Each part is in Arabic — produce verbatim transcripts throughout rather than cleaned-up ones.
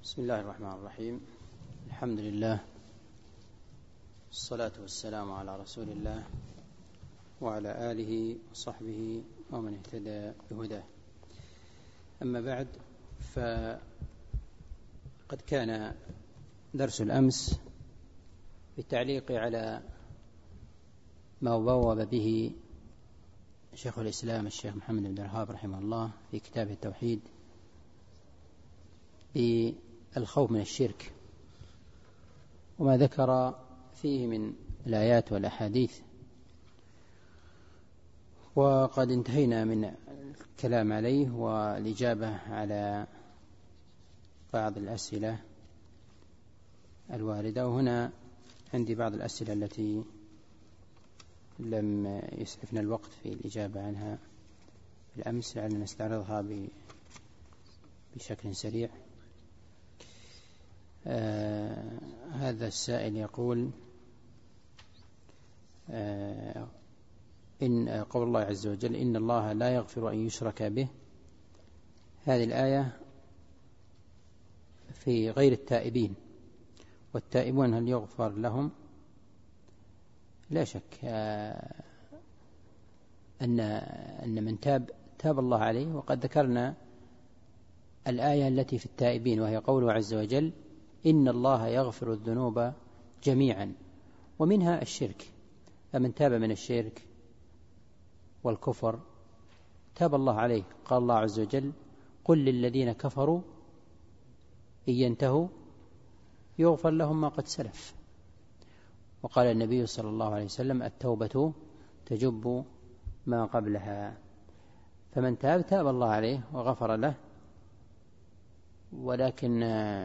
بسم الله الرحمن الرحيم. الحمد لله، الصلاة والسلام على رسول الله وعلى آله وصحبه ومن اهتدى بهداه. أما بعد، فقد كان درس الأمس بالتعليق على ما بوب به شيخ الإسلام الشيخ محمد بن عبد الوهاب رحمه الله في كتابه التوحيد بالخوف من الشرك، وما ذكر فيه من الآيات والأحاديث. وقد انتهينا من الكلام عليه والإجابة على بعض الأسئلة الواردة، وهنا عندي بعض الأسئلة التي لم يسعفنا الوقت في الإجابة عنها بالأمس، لعلنا نستعرضها بشكل سريع. آه هذا السائل يقول: آه إن قول الله عز وجل إن الله لا يغفر أن يشرك به، هذه الآية في غير التائبين، والتائبون هل يغفر لهم؟ لا شك آه أن أن من تاب تاب الله عليه، وقد ذكرنا الآية التي في التائبين، وهي قوله عز وجل إن الله يغفر الذنوب جميعا، ومنها الشرك. فمن تاب من الشرك والكفر تاب الله عليه. قال الله عز وجل قل للذين كفروا إن ينتهوا يغفر لهم ما قد سلف. وقال النبي صلى الله عليه وسلم التوبة تجب ما قبلها. فمن تاب تاب الله عليه وغفر له. ولكن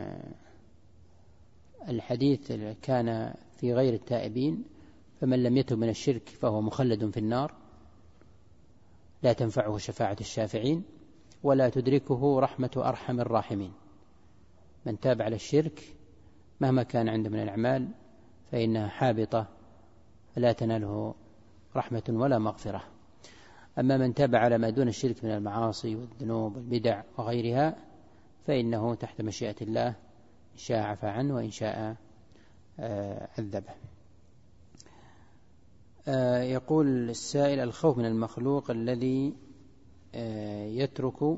الحديث كان في غير التائبين، فمن لم يتب من الشرك فهو مخلد في النار، لا تنفعه شفاعة الشافعين ولا تدركه رحمة أرحم الراحمين. من تاب على الشرك مهما كان عنده من الأعمال فإنها حابطة، لا تناله رحمة ولا مغفرة. أما من تاب على ما دون الشرك من المعاصي والذنوب والبدع وغيرها فإنه تحت مشيئة الله، إن شاء عفى عنه وإن شاء عذبه. يقول السائل: الخوف من المخلوق الذي يترك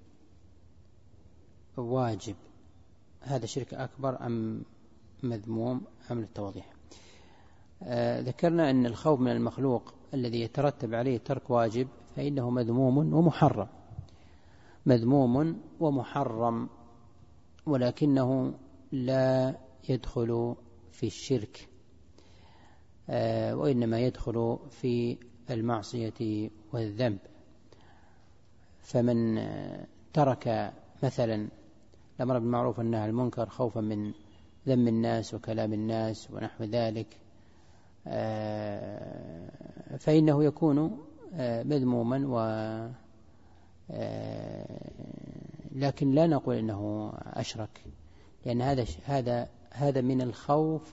واجب، هذا شرك أكبر أم مذموم أم للتوضيح؟ ذكرنا أن الخوف من المخلوق الذي يترتب عليه ترك واجب فإنه مذموم ومحرم، مذموم ومحرم، ولكنه لا يدخل في الشرك، وإنما يدخل في المعصية والذنب. فمن ترك مثلا الأمر بالمعروف والنهي عن المنكر خوفا من ذم الناس وكلام الناس ونحو ذلك فإنه يكون مذموما، و لكن لا نقول إنه أشرك، لأن هذا هذا هذا من الخوف.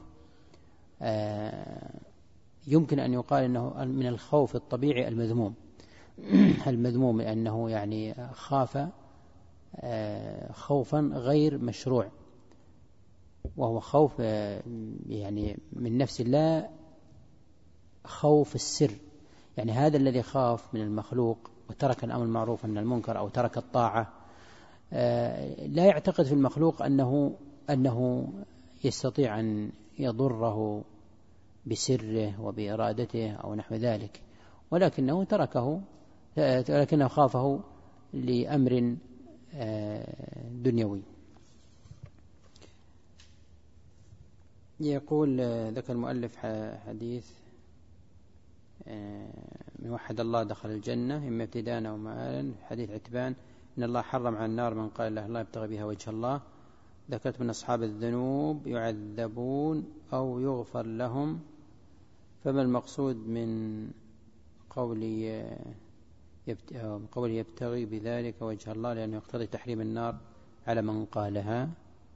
يمكن أن يقال إنه من الخوف الطبيعي المذموم المذموم لأنه يعني خاف خوفا غير مشروع، وهو خوف يعني من نفس الله، خوف السر. يعني هذا الذي خاف من المخلوق وترك الأمر المعروف عن المنكر أو ترك الطاعة لا يعتقد في المخلوق أنه أنه يستطيع أن يضره بسره وبإرادته أو نحو ذلك، ولكنه تركه ولكنه خافه لأمر دنيوي. يقول: ذكر المؤلف حديث من وحد الله دخل الجنة إما ابتداء أو مآلا، حديث عتبان إن الله حرم على النار من قال لا الله يبتغي بها وجه الله. ذكرت من أصحاب الذنوب يعذبون أو يغفر لهم، فما المقصود من قولي قول يبتغي بذلك وجه الله؟ لأنه يقتضي تحريم النار على من قالها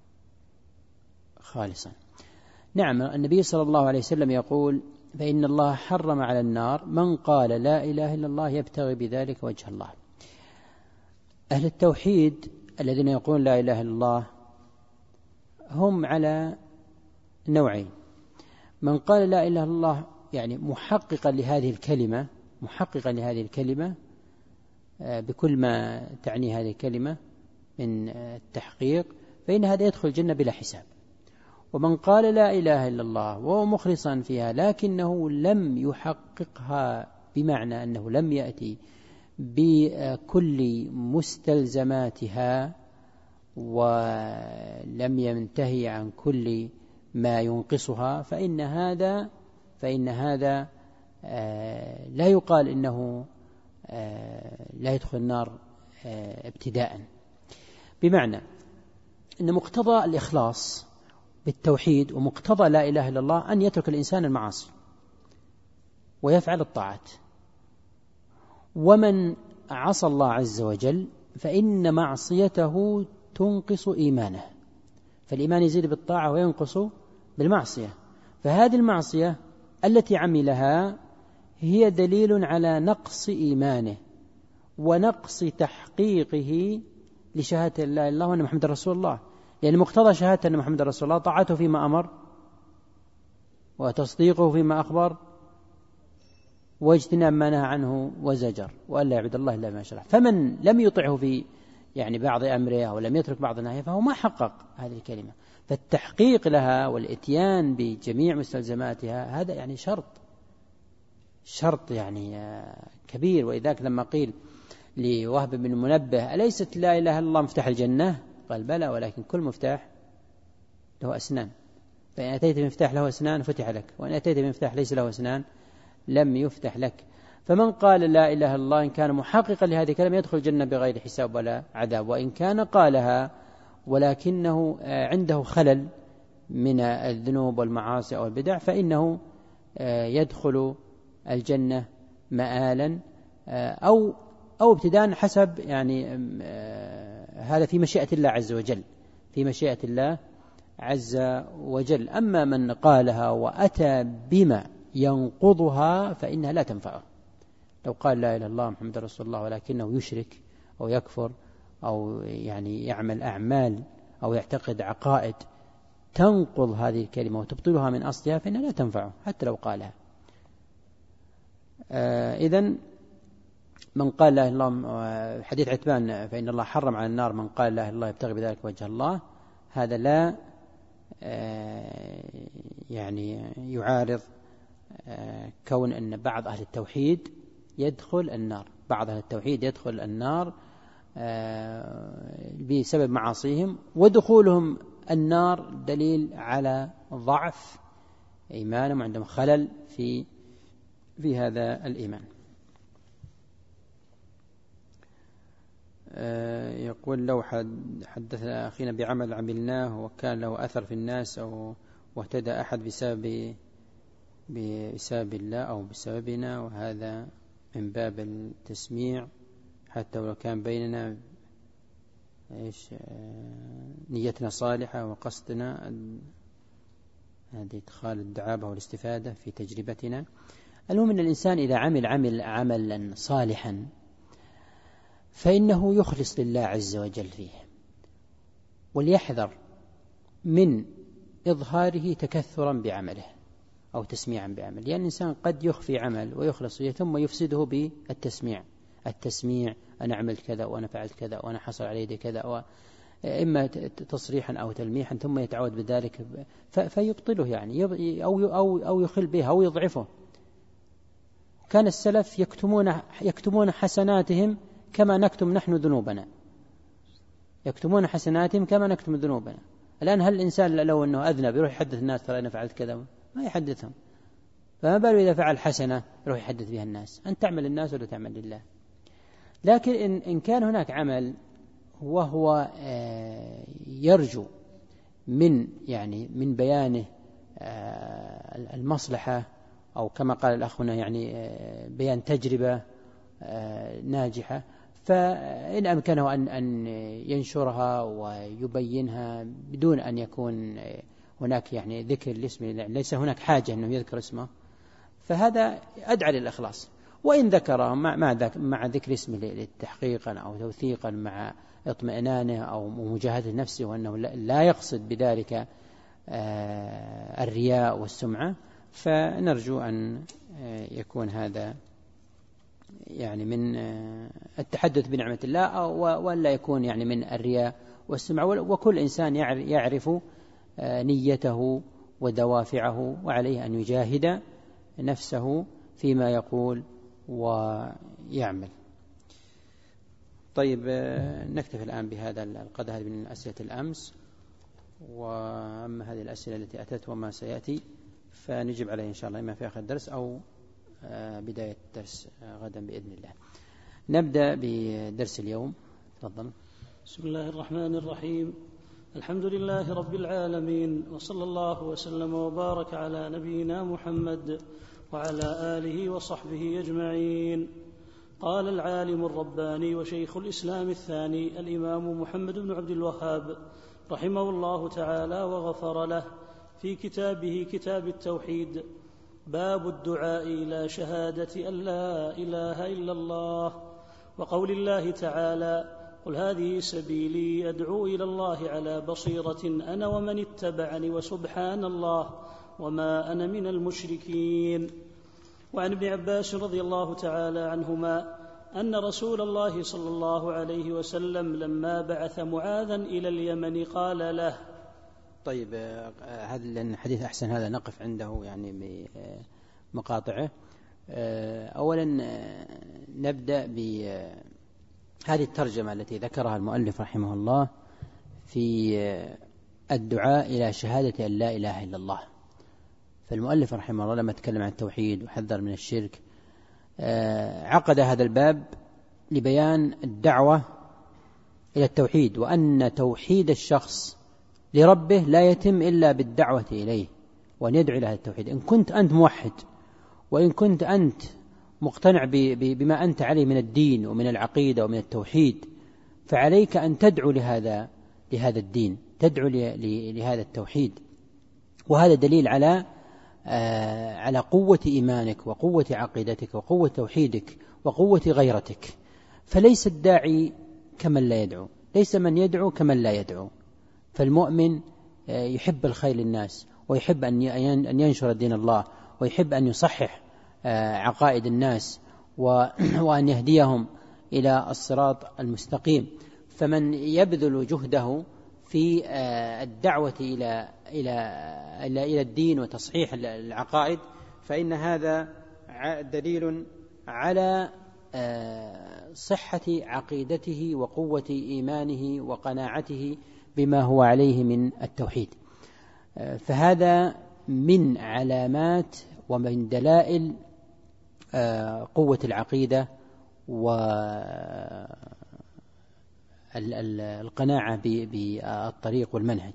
خالصا. نعم، النبي صلى الله عليه وسلم يقول فإن الله حرم على النار من قال لا إله إلا الله يبتغي بذلك وجه الله. أهل التوحيد الذين يقولون لا إله إلا الله هم على نوعين: من قال لا إله إلا الله يعني محققا لهذه الكلمة، محققا لهذه الكلمة بكل ما تعني هذه الكلمة من التحقيق، فإن هذا يدخل الجنة بلا حساب. ومن قال لا إله إلا الله وهو مخلصا فيها لكنه لم يحققها، بمعنى أنه لم يأتي بكل مستلزماتها ولم ينتهي عن كل ما ينقصها، فإن هذا فإن هذا لا يقال إنه لا يدخل النار ابتداء. بمعنى أن مقتضى الإخلاص بالتوحيد ومقتضى لا إله إلا الله أن يترك الإنسان المعاصي ويفعل الطاعات. ومن عصى الله عز وجل فإن معصيته تنقص إيمانه، فالإيمان يزيد بالطاعة وينقص بالمعصية، فهذه المعصية التي عملها هي دليل على نقص إيمانه ونقص تحقيقه لشهادة لا إله إلا الله وأن محمد رسول الله، لأن مقتضى شهادة أن محمد رسول الله طاعته فيما أمر وتصديقه فيما أخبر واجتناب ما نهى عنه وزجر، وأن لا يعبد الله إلا ما شرع. فمن لم يطعه في يعني بعض أمره أو لم يترك بعض نهيه فهو ما حقق هذه الكلمة. فالتحقيق لها والإتيان بجميع مستلزماتها هذا يعني شرط شرط يعني كبير. وإذاك لما قيل لوهب بن منبه أليست لا إله إلا الله مفتاح الجنة؟ قال بلى، ولكن كل مفتاح له أسنان، فإن أتيت بمفتاح له أسنان فتح لك، وإن أتيت بمفتاح ليس له أسنان لم يفتح لك. فمن قال لا إله إلا الله إن كان محققا لهذه الكلمة يدخل الجنة بغير حساب ولا عذاب، وإن كان قالها ولكنه عنده خلل من الذنوب والمعاصي أو البدع فإنه يدخل الجنة مآلا أو أو ابتداء حسب يعني هذا في مشيئة الله عز وجل، في مشيئة الله عز وجل. أما من قالها وأتى بما ينقضها فإنها لا تنفعه. لو قال لا إله إلا الله محمد رسول الله ولكنه يشرك أو يكفر أو يعني يعمل أعمال أو يعتقد عقائد تنقض هذه الكلمة وتبطلها من أصلها فإنها لا تنفعه حتى لو قالها. آه إذن من قال لا إله إلا الله، حديث عتبان فإن الله حرم على النار من قال لا إله إلا الله يبتغي بذلك وجه الله، هذا لا آه يعني يعارض آه كون أن بعض أهل التوحيد يدخل النار، بعض أهل التوحيد يدخل النار آه بسبب معاصيهم، ودخولهم النار دليل على ضعف إيمانهم، عندهم خلل في في هذا الإيمان. يقول لو حدثنا أخينا بعمل عملناه وكان له أثر في الناس أو واهتدى أحد بسبب بسبب الله أو بسببنا، وهذا من باب التسميع حتى ولو كان بيننا إيش نيتنا صالحة وقصدنا هذه إدخال الدعابة والاستفادة في تجربتنا. المهم أن الإنسان إذا عمل عمل عملا صالحا فإنه يخلص لله عز وجل فيه، وليحذر من إظهاره تكثرا بعمله أو تسميعا بعمل، لأن يعني الإنسان قد يخفي عمل ويخلص فيه ثم يفسده بالتسميع. التسميع أنا عملت كذا وأنا فعلت كذا وأنا حصل علي دي كذا، إما تصريحا أو تلميحا، ثم يتعود بذلك فيبطله يعني أو أو أو يخل به أو يضعفه. كان السلف يكتمون يكتمون حسناتهم كما نكتم نحن ذنوبنا، يكتمون حسناتهم كما نكتم ذنوبنا. الآن هل الإنسان لو أنه أذنب يروح يحدث الناس ترى أنا فعلت كذا؟ ما يحدثهم، فما باله إذا فعل حسنة يروح يحدث بها الناس. أن تعمل الناس ولا تعمل لله. لكن إن, إن كان هناك عمل وهو يرجو من يعني من بيانه المصلحة، أو كما قال الأخونا يعني بيان تجربة ناجحة، فإن أمكنه أن أن ينشرها ويبينها بدون أن يكون هناك يعني ذكر الاسم، ليس هناك حاجة أنه يذكر اسمه، فهذا أدعى للإخلاص. وإن ذكر مع, مع ذكر اسمه للتحقيقا أو توثيقا مع اطمئنانه أو مجاهدة نفسه وأنه لا يقصد بذلك الرياء والسمعة، فنرجو أن يكون هذا يعني من التحدث بنعمة الله، ولا يكون يعني من الرياء والسمعة. وكل إنسان يعرف نيته ودوافعه، وعليه أن يجاهد نفسه فيما يقول ويعمل. طيب، نكتفي الآن بهذا القدر من أسئلة الأمس، وأما هذه الأسئلة التي أتت وما سيأتي فنجيب عليها إن شاء الله إما في آخر الدرس أو بداية الدرس غدا بإذن الله. نبدأ بدرس اليوم. تفضل. بسم الله الرحمن الرحيم. الحمد لله رب العالمين، وصلى الله وسلم وبارك على نبينا محمد وعلى آله وصحبه أجمعين. قال العالم الرباني وشيخ الإسلام الثاني الإمام محمد بن عبد الوهاب رحمه الله تعالى وغفر له في كتابه كتاب التوحيد: باب الدعاء إلى شهادة أن لا إله إلا الله، وقول الله تعالى: قل هذه سبيلي أدعو إلى الله على بصيرة أنا ومن اتبعني وسبحان الله وما أنا من المشركين. وعن ابن عباس رضي الله تعالى عنهما أن رسول الله صلى الله عليه وسلم لما بعث معاذا إلى اليمن قال له. طيب، هذا الحديث أحسن هذا نقف عنده يعني بمقاطعه. أولا نبدأ بهذه الترجمة التي ذكرها المؤلف رحمه الله في الدعاء إلى شهادة أن لا إله إلا الله. فالمؤلف رحمه الله لما تكلم عن التوحيد وحذر من الشرك عقد هذا الباب لبيان الدعوة إلى التوحيد، وأن توحيد الشخص لربه لا يتم إلا بالدعوة إليه وأن يدعو إلى هذا التوحيد. إن كنت أنت موحد، وإن كنت أنت مقتنع بما أنت عليه من الدين ومن العقيدة ومن التوحيد، فعليك أن تدعو لهذا لهذا الدين، تدعو لهذا التوحيد. وهذا دليل على على قوة إيمانك وقوة عقيدتك وقوة توحيدك وقوة غيرتك. فليس الداعي كمن لا يدعو، ليس من يدعو كمن لا يدعو. فالمؤمن يحب الخير للناس، ويحب أن ينشر دين الله، ويحب أن يصحح عقائد الناس وأن يهديهم إلى الصراط المستقيم. فمن يبذل جهده في الدعوة إلى إلى إلى الدين وتصحيح العقائد، فإن هذا دليل على صحة عقيدته وقوة إيمانه وقناعته بما هو عليه من التوحيد. فهذا من علامات ومن دلائل قوة العقيدة والقناعة بالطريق والمنهج.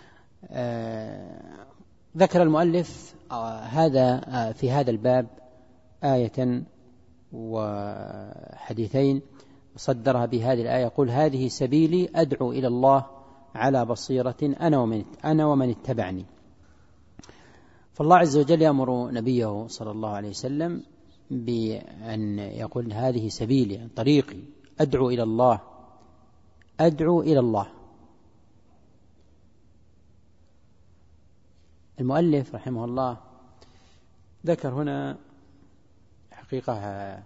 ذكر المؤلف هذا في هذا الباب آية وحديثين صدرها بهذه الآية: قل هذه سبيلي أدعو إلى الله على بصيرة أنا ومن, أنا ومن اتبعني. فالله عز وجل يأمر نبيه صلى الله عليه وسلم بأن يقول هذه سبيلي، طريقي، أدعو إلى الله، أدعو إلى الله. المؤلف رحمه الله ذكر هنا حقيقة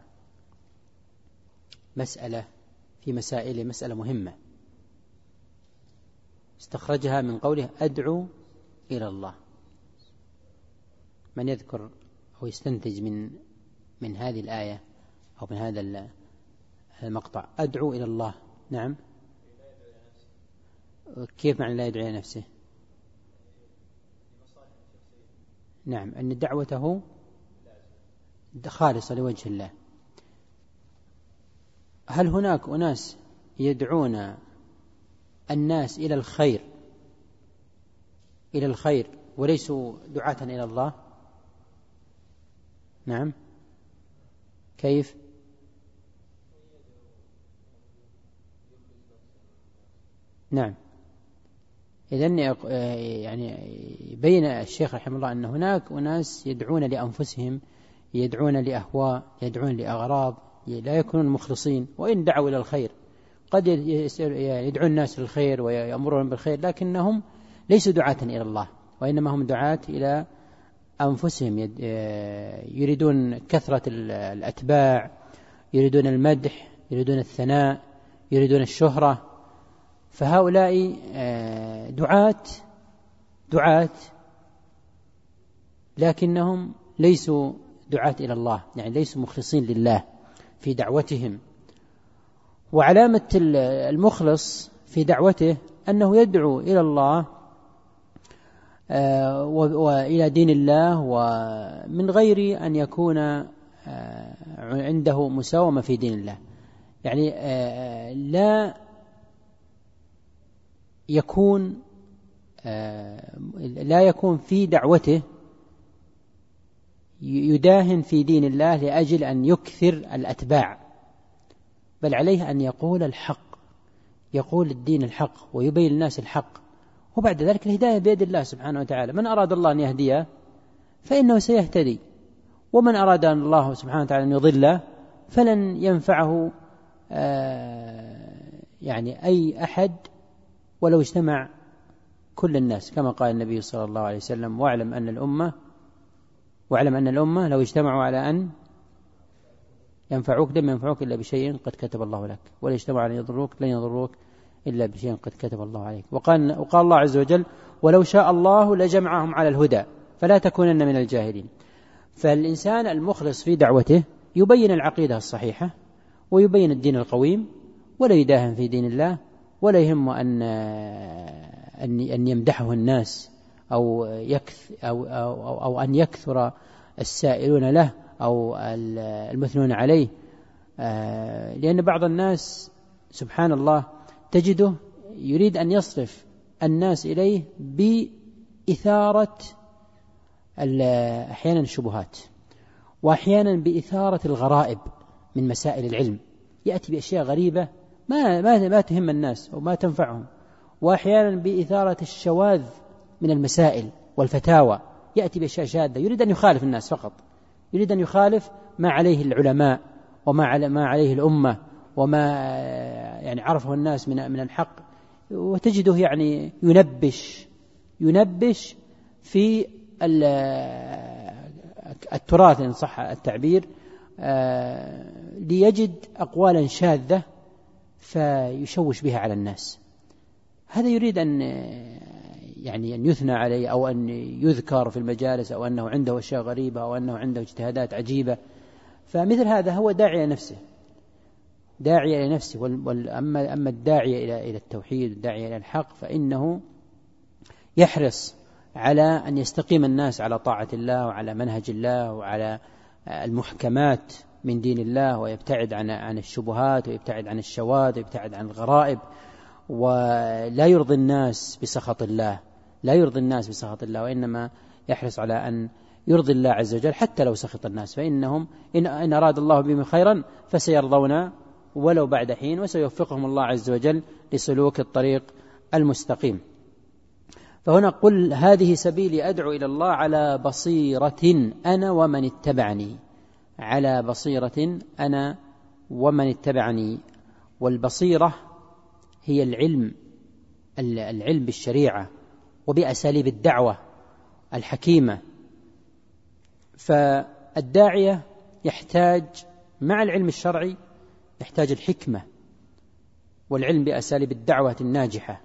مسألة في مسائل مسألة مهمة استخرجها من قوله أدعو إلى الله. من يذكر أو يستنتج من من هذه الآية أو من هذا المقطع أدعو إلى الله؟ نعم، كيف معنى لا يدعو إلى نفسه؟ نعم، أن دعوته خالصة لوجه الله. هل هناك أناس يدعون الناس إلى الخير إلى الخير وليسوا دعاة إلى الله؟ نعم، كيف؟ نعم، إذن يعني بين الشيخ رحمه الله أن هناك أناس يدعون لأنفسهم يدعون لأهواء، يدعون لأغراض، لا يكونون مخلصين. وإن دعوا إلى الخير قد يدعون الناس للخير ويأمرون بالخير، لكنهم ليسوا دعاة إلى الله، وإنما هم دعاة إلى أنفسهم، يريدون كثرة الأتباع، يريدون المدح، يريدون الثناء، يريدون الشهرة. فهؤلاء دعاة دعاة لكنهم ليسوا دعاة إلى الله، يعني ليسوا مخلصين لله في دعوتهم. وعلامة المخلص في دعوته أنه يدعو إلى الله وإلى دين الله، ومن غير أن يكون عنده مساومة في دين الله. يعني لا يكون لا يكون في دعوته يداهن في دين الله لأجل أن يكثر الأتباع، بل عليه أن يقول الحق، يقول الدين الحق ويبين الناس الحق، وبعد ذلك الهداية بيد الله سبحانه وتعالى. من أراد الله أن يهديه فإنه سيهتدي، ومن أراد أن الله سبحانه وتعالى أن يضله فلن ينفعه يعني أي أحد ولو اجتمع كل الناس، كما قال النبي صلى الله عليه وسلم: واعلم أن الأمة واعلم أن الأمة لو اجتمعوا على أن ينفعوك لم ينفعوك إلا بشيء قد كتب الله لك، ولا اجتمعوا على أن يضروك لن يضروك إلا بشيء قد كتب الله عليك. وقال, وقال الله عز وجل: ولو شاء الله لجمعهم على الهدى فلا تكونن من الجاهلين. فالإنسان المخلص في دعوته يبين العقيدة الصحيحة ويبين الدين القويم، ولا يداهن في دين الله، ولا يهم أن أن يمدحه الناس أو يكث أو, أو, أو أن يكثر السائلون له أو المثنون عليه. لأن بعض الناس سبحان الله تجده يريد أن يصرف الناس إليه بإثارة أحيانا الشبهات، وأحيانا بإثارة الغرائب من مسائل العلم، يأتي بأشياء غريبة ما, ما, ما تهم الناس وما تنفعهم، وأحيانا بإثارة الشواذ من المسائل والفتاوى، يأتي بأشياء شاذة، يريد أن يخالف الناس فقط، يريد أن يخالف ما عليه العلماء وما على ما عليه الأمة وما يعني عرفه الناس من من الحق. وتجده يعني ينبش ينبش في التراث إن صح التعبير، ليجد أقوالا شاذة فيشوش بها على الناس. هذا يريد أن يعني أن يثنى عليه أو أن يذكر في المجالس، أو أنه عنده أشياء غريبة، أو أنه عنده اجتهادات عجيبة. فمثل هذا هو داعي نفسه داعي إلى نفسه. أما أما الداعي إلى إلى التوحيد، الداعي إلى الحق، فإنه يحرص على أن يستقيم الناس على طاعة الله وعلى منهج الله وعلى المحكمات من دين الله، ويبتعد عن عن الشبهات، ويبتعد عن الشواذ، ويبتعد عن الغرائب، ولا يرضي الناس بسخط الله لا يرضي الناس بسخط الله وإنما يحرص على أن يرضي الله عز وجل حتى لو سخط الناس، فإنهم إن, إن أراد الله بهم خيرا فسيرضون ولو بعد حين، وسيوفقهم الله عز وجل لسلوك الطريق المستقيم. فهنا قل هذه سبيلي أدعو إلى الله على بصيرة أنا ومن اتبعني، على بصيرة أنا ومن اتبعني. والبصيرة هي العلم العلم بالشريعة وبأساليب الدعوة الحكيمة. فالداعية يحتاج مع العلم الشرعي يحتاج الحكمة والعلم بأساليب الدعوة الناجحة،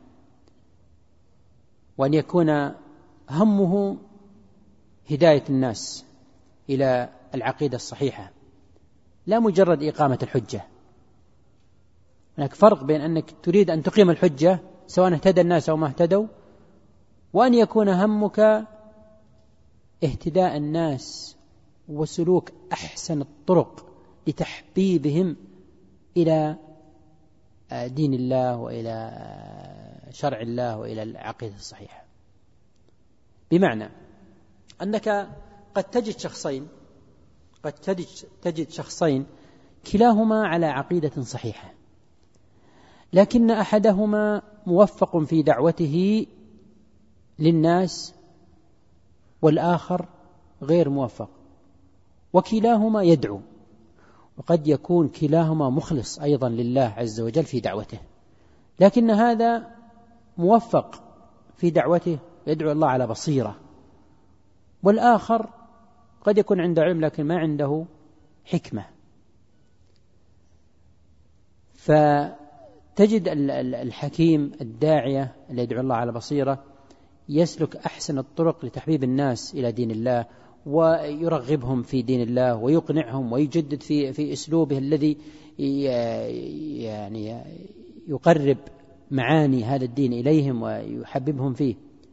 وأن يكون همه هداية الناس إلى العقيدة الصحيحة، لا مجرد إقامة الحجة. هناك فرق بين أنك تريد أن تقيم الحجة سواء اهتدى الناس أو ما اهتدوا، وأن يكون همك اهتداء الناس وسلوك أحسن الطرق لتحبيبهم إلى دين الله وإلى شرع الله وإلى العقيدة الصحيحة. بمعنى أنك قد تجد شخصين قد تجد, تجد شخصين كلاهما على عقيدة صحيحة، لكن أحدهما موفق في دعوته للناس والآخر غير موفق، وكلاهما يدعو، وقد يكون كلاهما مخلص أيضا لله عز وجل في دعوته، لكن هذا موفق في دعوته يدعو الله على بصيرة، والآخر قد يكون عنده علم لكن ما عنده حكمة. فتجد الحكيم الداعية اللي يدعو الله على بصيرة يسلك أحسن الطرق لتحبيب الناس إلى دين الله، ويرغبهم في دين الله، ويقنعهم، ويجدد في في أسلوبه الذي يعني يقرب معاني هذا الدين إليهم ويحببهم فيه،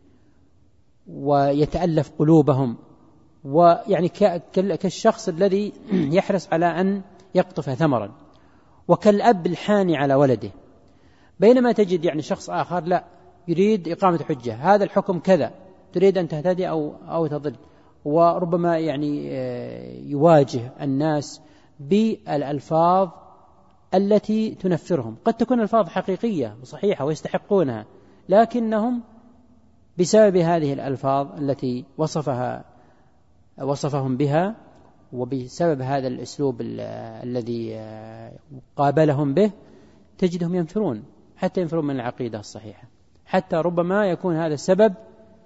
ويتألف قلوبهم، ويعني كالشخص الذي يحرص على أن يقطف ثمرا، وكالأب الحاني على ولده. بينما تجد يعني شخص آخر لا، يريد إقامة حجة، هذا الحكم كذا، تريد أن تهتدي أو أو تضل، وربما يعني يواجه الناس بالألفاظ التي تنفرهم. قد تكون الألفاظ حقيقية وصحيحة ويستحقونها، لكنهم بسبب هذه الألفاظ التي وصفها وصفهم بها، وبسبب هذا الأسلوب الذي قابلهم به، تجدهم ينفرون، حتى ينفرون من العقيدة الصحيحة، حتى ربما يكون هذا السبب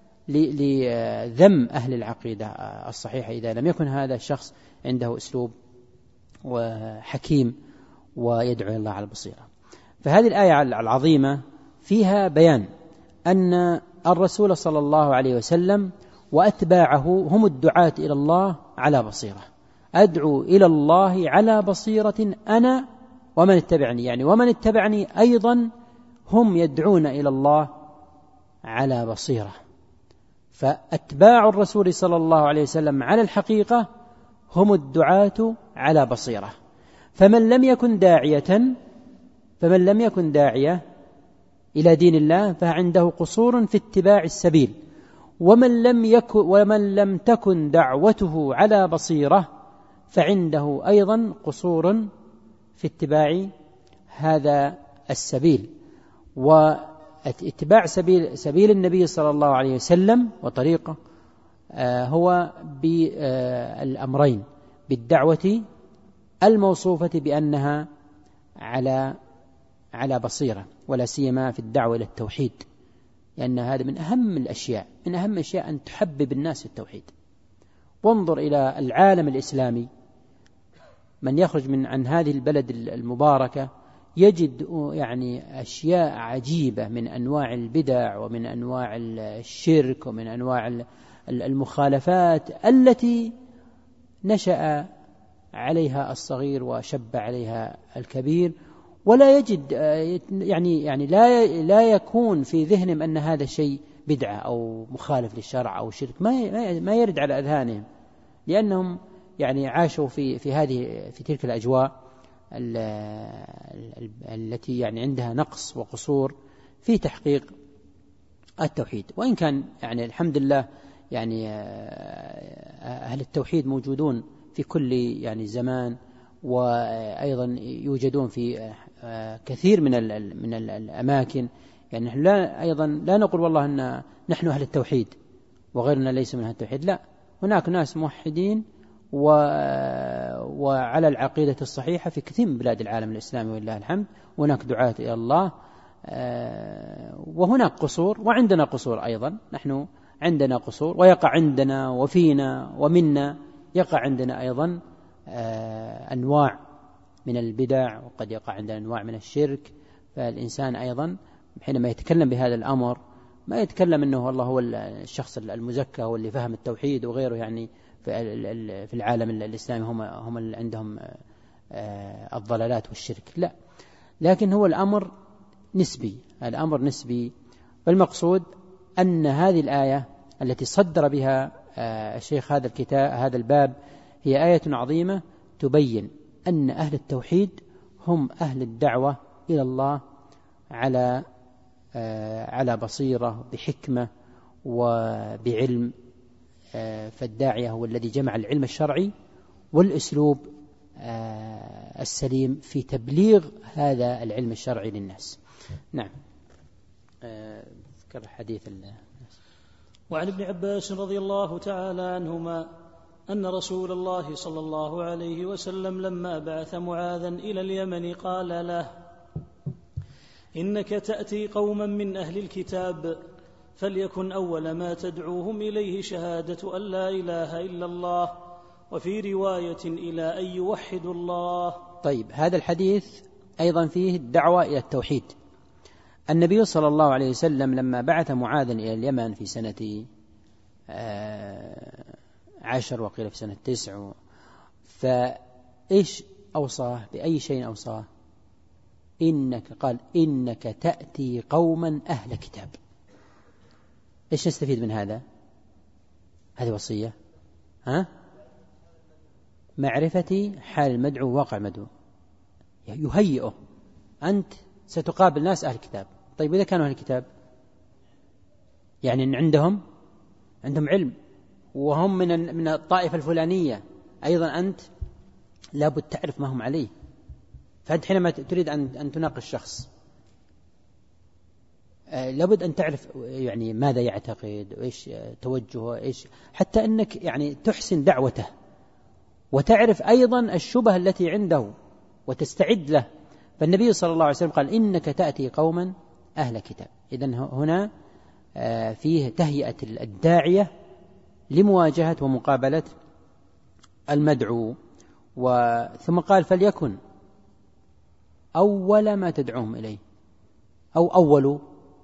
لذم أهل العقيدة الصحيحة إذا لم يكن هذا الشخص عنده أسلوب وحكيم ويدعو الله على البصيرة. فهذه الآية العظيمة فيها بيان أن الرسول صلى الله عليه وسلم وأتباعه هم الدعاة إلى الله على بصيرة. أدعو إلى الله على بصيرة أنا ومن اتبعني، يعني ومن اتبعني أيضا هم يدعون إلى الله على بصيرة. فأتباع الرسول صلى الله عليه وسلم على الحقيقة هم الدعاة على بصيرة. فمن لم يكن داعية فمن لم يكن داعية إلى دين الله فعنده قصور في اتباع السبيل، ومن لم يكن ومن لم تكن دعوته على بصيرة فعنده أيضا قصور في اتباع هذا السبيل. واتباع سبيل سبيل النبي صلى الله عليه وسلم وطريقه هو بالأمرين: بالدعوة الموصوفة بأنها على على بصيرة، ولا سيما في الدعوة إلى التوحيد، لأن هذا من أهم الأشياء من أهم الأشياء أن تحبب الناس في التوحيد. وانظر إلى العالم الإسلامي، من يخرج من عن هذه البلد المباركة يجد يعني أشياء عجيبة من أنواع البدع ومن أنواع الشرك ومن أنواع المخالفات التي نشأ عليها الصغير وشب عليها الكبير، ولا يجد يعني يعني لا لا يكون في ذهنهم أن هذا شيء بدعة أو مخالف للشرع أو شرك، ما ما يرد على أذهانهم، لأنهم يعني عاشوا في في هذه في تلك الأجواء التي يعني عندها نقص وقصور في تحقيق التوحيد. وإن كان يعني الحمد لله يعني أهل التوحيد موجودون في كل يعني زمان، وأيضا يوجدون في كثير من من الأماكن. يعني نحن لا أيضا لا نقول والله أن نحن أهل التوحيد وغيرنا ليس من أهل التوحيد، لا، هناك ناس موحدين و... وعلى العقيدة الصحيحة في كثير من بلاد العالم الإسلامي ولله الحمد، وهناك دعاة إلى الله، وهناك قصور وعندنا قصور أيضا. نحن عندنا قصور، ويقع عندنا وفينا ومنا يقع عندنا أيضا أنواع من البدع، وقد يقع عندنا أنواع من الشرك. فالإنسان أيضا حينما يتكلم بهذا الأمر ما يتكلم أنه والله هو الشخص المزكى واللي فهم التوحيد وغيره، يعني في العالم الإسلامي هم هم اللي عندهم الضلالات والشرك، لا، لكن هو الأمر نسبي، الأمر نسبي. والمقصود أن هذه الآية التي صدر بها الشيخ هذا الكتاب هذا الباب هي آية عظيمة تبين أن أهل التوحيد هم أهل الدعوة إلى الله على على بصيرة بحكمة وبعلم. فالداعية هو الذي جمع العلم الشرعي والأسلوب السليم في تبليغ هذا العلم الشرعي للناس. نعم. ذكر حديث الله. وعن ابن عباس رضي الله تعالى عنهما أن رسول الله صلى الله عليه وسلم لما بعث معاذا إلى اليمن قال له: إنك تأتي قوما من أهل الكتاب، فليكن أول ما تدعوهم إليه شهادة أن لا إله إلا الله، وفي رواية إلى أن يوحدوا الله. طيب، هذا الحديث أيضا فيه الدعوة إلى التوحيد. النبي صلى الله عليه وسلم لما بعث معاذا إلى اليمن في سنة عشر وقيل في سنة تسع، فإيش أوصاه؟ بأي شيء أوصاه؟ إنك قال إنك تأتي قوما أهل كتاب. إيش نستفيد من هذا؟ هذه وصية، ها؟ معرفة حال المدعو وواقع المدعو، يهيئه. أنت ستقابل ناس أهل كتاب. طيب إذا كانوا أهل كتاب يعني أن عندهم عندهم علم وهم من من الطائفة الفلانية، أيضا أنت لابد تعرف ما هم عليه. فأنت حينما تريد أن أن تناقش شخص لابد أن تعرف يعني ماذا يعتقد وإيش توجهه، إيش حتى أنك يعني تحسن دعوته وتعرف أيضا الشبه التي عنده وتستعد له. فالنبي صلى الله عليه وسلم قال إنك تأتي قوما أهل كتاب. إذن هنا فيه تهيئة الداعية لمواجهة ومقابلة المدعو. ثم قال فليكن أول ما تدعوهم إليه، أو أول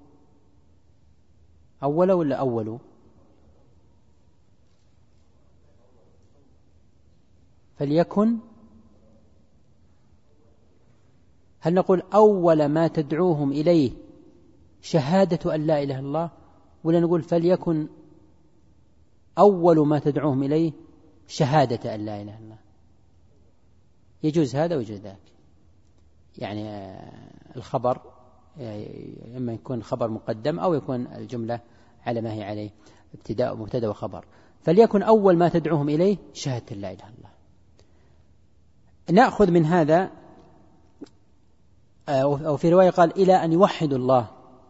أول ولا أول؟ فليكن، هل نقول أول ما تدعوهم إليه شهادة أن لا إله إلا الله، ولا نقول فليكن أول ما تدعوهم إليه شهادة أن لا إله إلا الله؟ يجوز هذا ويجوز ذاك. يعني الخبر إما يكون خبر مقدم أو يكون الجملة على ما هي عليه، ابتداء مبتدأ وخبر. فليكن أول ما تدعوهم إليه شهادة لا إله إلا الله. نأخذ من هذا، أو في رواية قال إلى أن يوحدوا الله.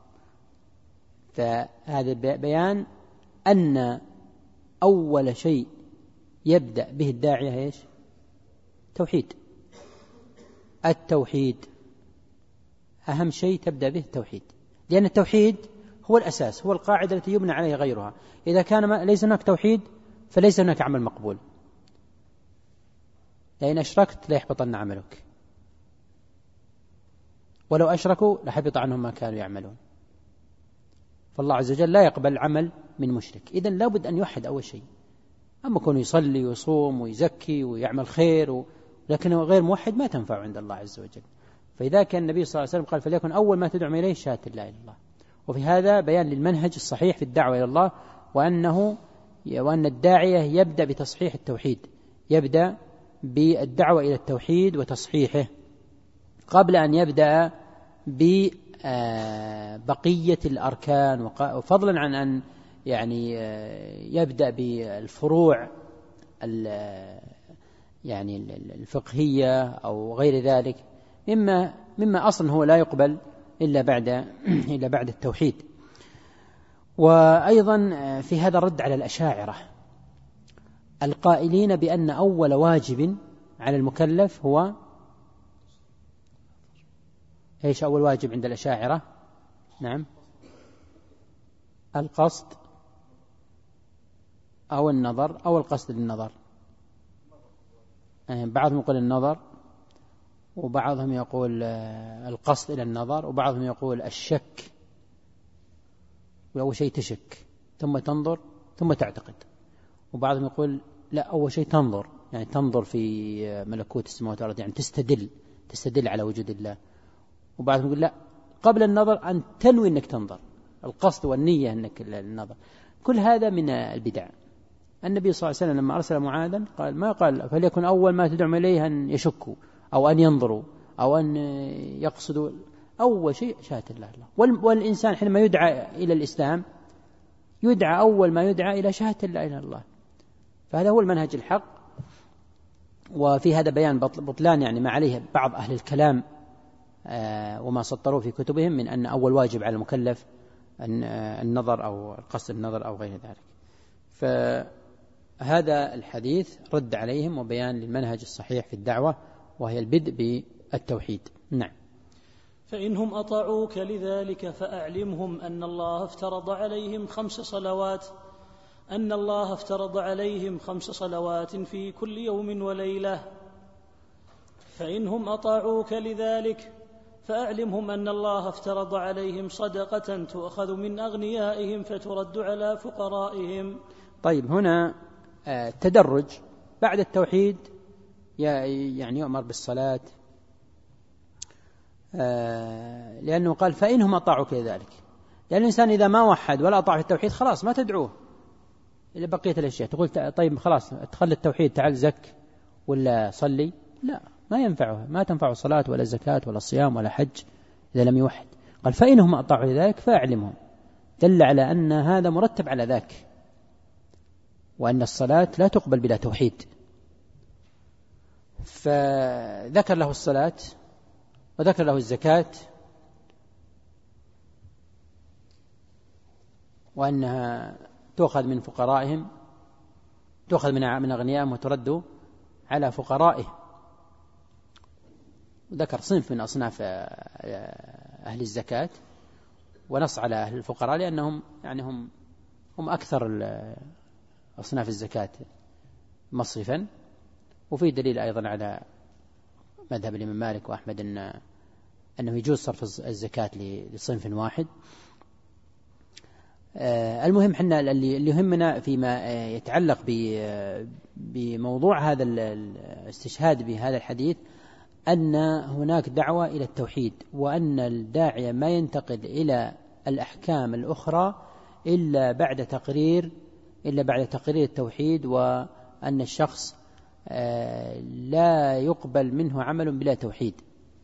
فهذا بيان أن أول شيء يبدأ به الداعية إيش؟ توحيد. التوحيد أهم شيء تبدأ به التوحيد، لأن التوحيد هو الأساس، هو القاعدة التي يبنى عليها غيرها. إذا كان ليس هناك توحيد فليس هناك عمل مقبول، لأن أشركت ليحبطن عملك، ولو أشركوا لحبط عنهم ما كانوا يعملون. فالله عز وجل لا يقبل عمل من مشرك. إذن لابد أن يوحد أول شيء. أما كونه يصلي ويصوم ويزكي ويعمل خير و... لكنه غير موحد ما تنفع عند الله عز وجل. فإذا كان النبي صلى الله عليه وسلم قال فليكن أول ما تدعو إليه شهادة لا إله إلا الله. وفي هذا بيان للمنهج الصحيح في الدعوة إلى الله، وأنه وأن الداعية يبدأ بتصحيح التوحيد، يبدأ بالدعوة إلى التوحيد وتصحيحه قبل أن يبدأ ببقية الأركان، وفضلا عن أن يعني يبدأ بالفروع يعني الفقهية أو غير ذلك، مما مما أصلا هو لا يقبل إلا بعد إلا بعد التوحيد. وأيضا في هذا الرد على الأشاعرة القائلين بأن أول واجب على المكلف هو إيش؟ أول واجب عند الأشاعرة نعم القصد أو النظر أو القصد للنظر. بعضهم يقول النظر، وبعضهم يقول القصد إلى النظر، وبعضهم يقول الشك، وأول شيء تشك ثم تنظر ثم تعتقد. وبعضهم يقول لا، أول شيء تنظر، يعني تنظر في ملكوت السماوات والأرض، يعني تستدل تستدل على وجود الله. وبعضهم يقول لا، قبل النظر أن تنوي أنك تنظر، القصد والنية أنك النظر. كل هذا من البدع. النبي صلى الله عليه وسلم لما أرسل معاذا قال ما قال فليكن أول ما تدعم إليه أن يشكوا أو أن ينظروا أو أن يقصدوا. أول شيء شهادة الله. والإنسان حينما يدعى إلى الإسلام يدعى أول ما يدعى إلى شهادة لا إله إلا الله. فهذا هو المنهج الحق. وفي هذا بيان بطلان يعني ما عليه بعض أهل الكلام وما سطروا في كتبهم من أن أول واجب على المكلف أن النظر أو القصد النظر أو غير ذلك. فهذا هذا الحديث رد عليهم وبيان للمنهج الصحيح في الدعوة، وهي البدء بالتوحيد. نعم. فإنهم أطاعوك لذلك فأعلمهم أن الله افترض عليهم خمس صلوات أن الله افترض عليهم خمس صلوات في كل يوم وليلة. فإنهم أطاعوك لذلك فأعلمهم أن الله افترض عليهم صدقة تؤخذ من أغنيائهم فترد على فقرائهم. طيب، هنا تدرج بعد التوحيد، يعني يؤمر بالصلاة، لأنه قال فإنهم أطاعوك لذلك، لأن الإنسان إذا ما وحد ولا أطاع في التوحيد خلاص ما تدعوه إلى بقية الأشياء. تقول طيب خلاص تخلي التوحيد، تعال زك ولا صلي، لا، ما ينفعه، ما تنفع صلاة ولا زكاة ولا صيام ولا حج إذا لم يوحد. قال فإنهم أطاعوا لذلك فأعلمهم، دل على أن هذا مرتب على ذاك، وأن الصلاة لا تقبل بلا توحيد. فذكر له الصلاة وذكر له الزكاة، وأنها تؤخذ من فقرائهم، تؤخذ من من أغنيائهم وترد على فقرائهم. ذكر صنف من أصناف أهل الزكاة ونص على أهل الفقراء، لأنهم يعني هم هم أكثر أصناف الزكاة مصرفا. وفي دليل أيضا على مذهب الإمام مالك وأحمد أن أنه يجوز صرف الزكاة لصنف واحد. المهم حنا اللي يهمنا فيما يتعلق بموضوع هذا الاستشهاد بهذا الحديث أن هناك دعوة إلى التوحيد، وأن الداعية ما ينتقل إلى الأحكام الأخرى إلا بعد تقرير إلا بعد تقرير التوحيد، وأن الشخص لا يقبل منه عمل بلا توحيد.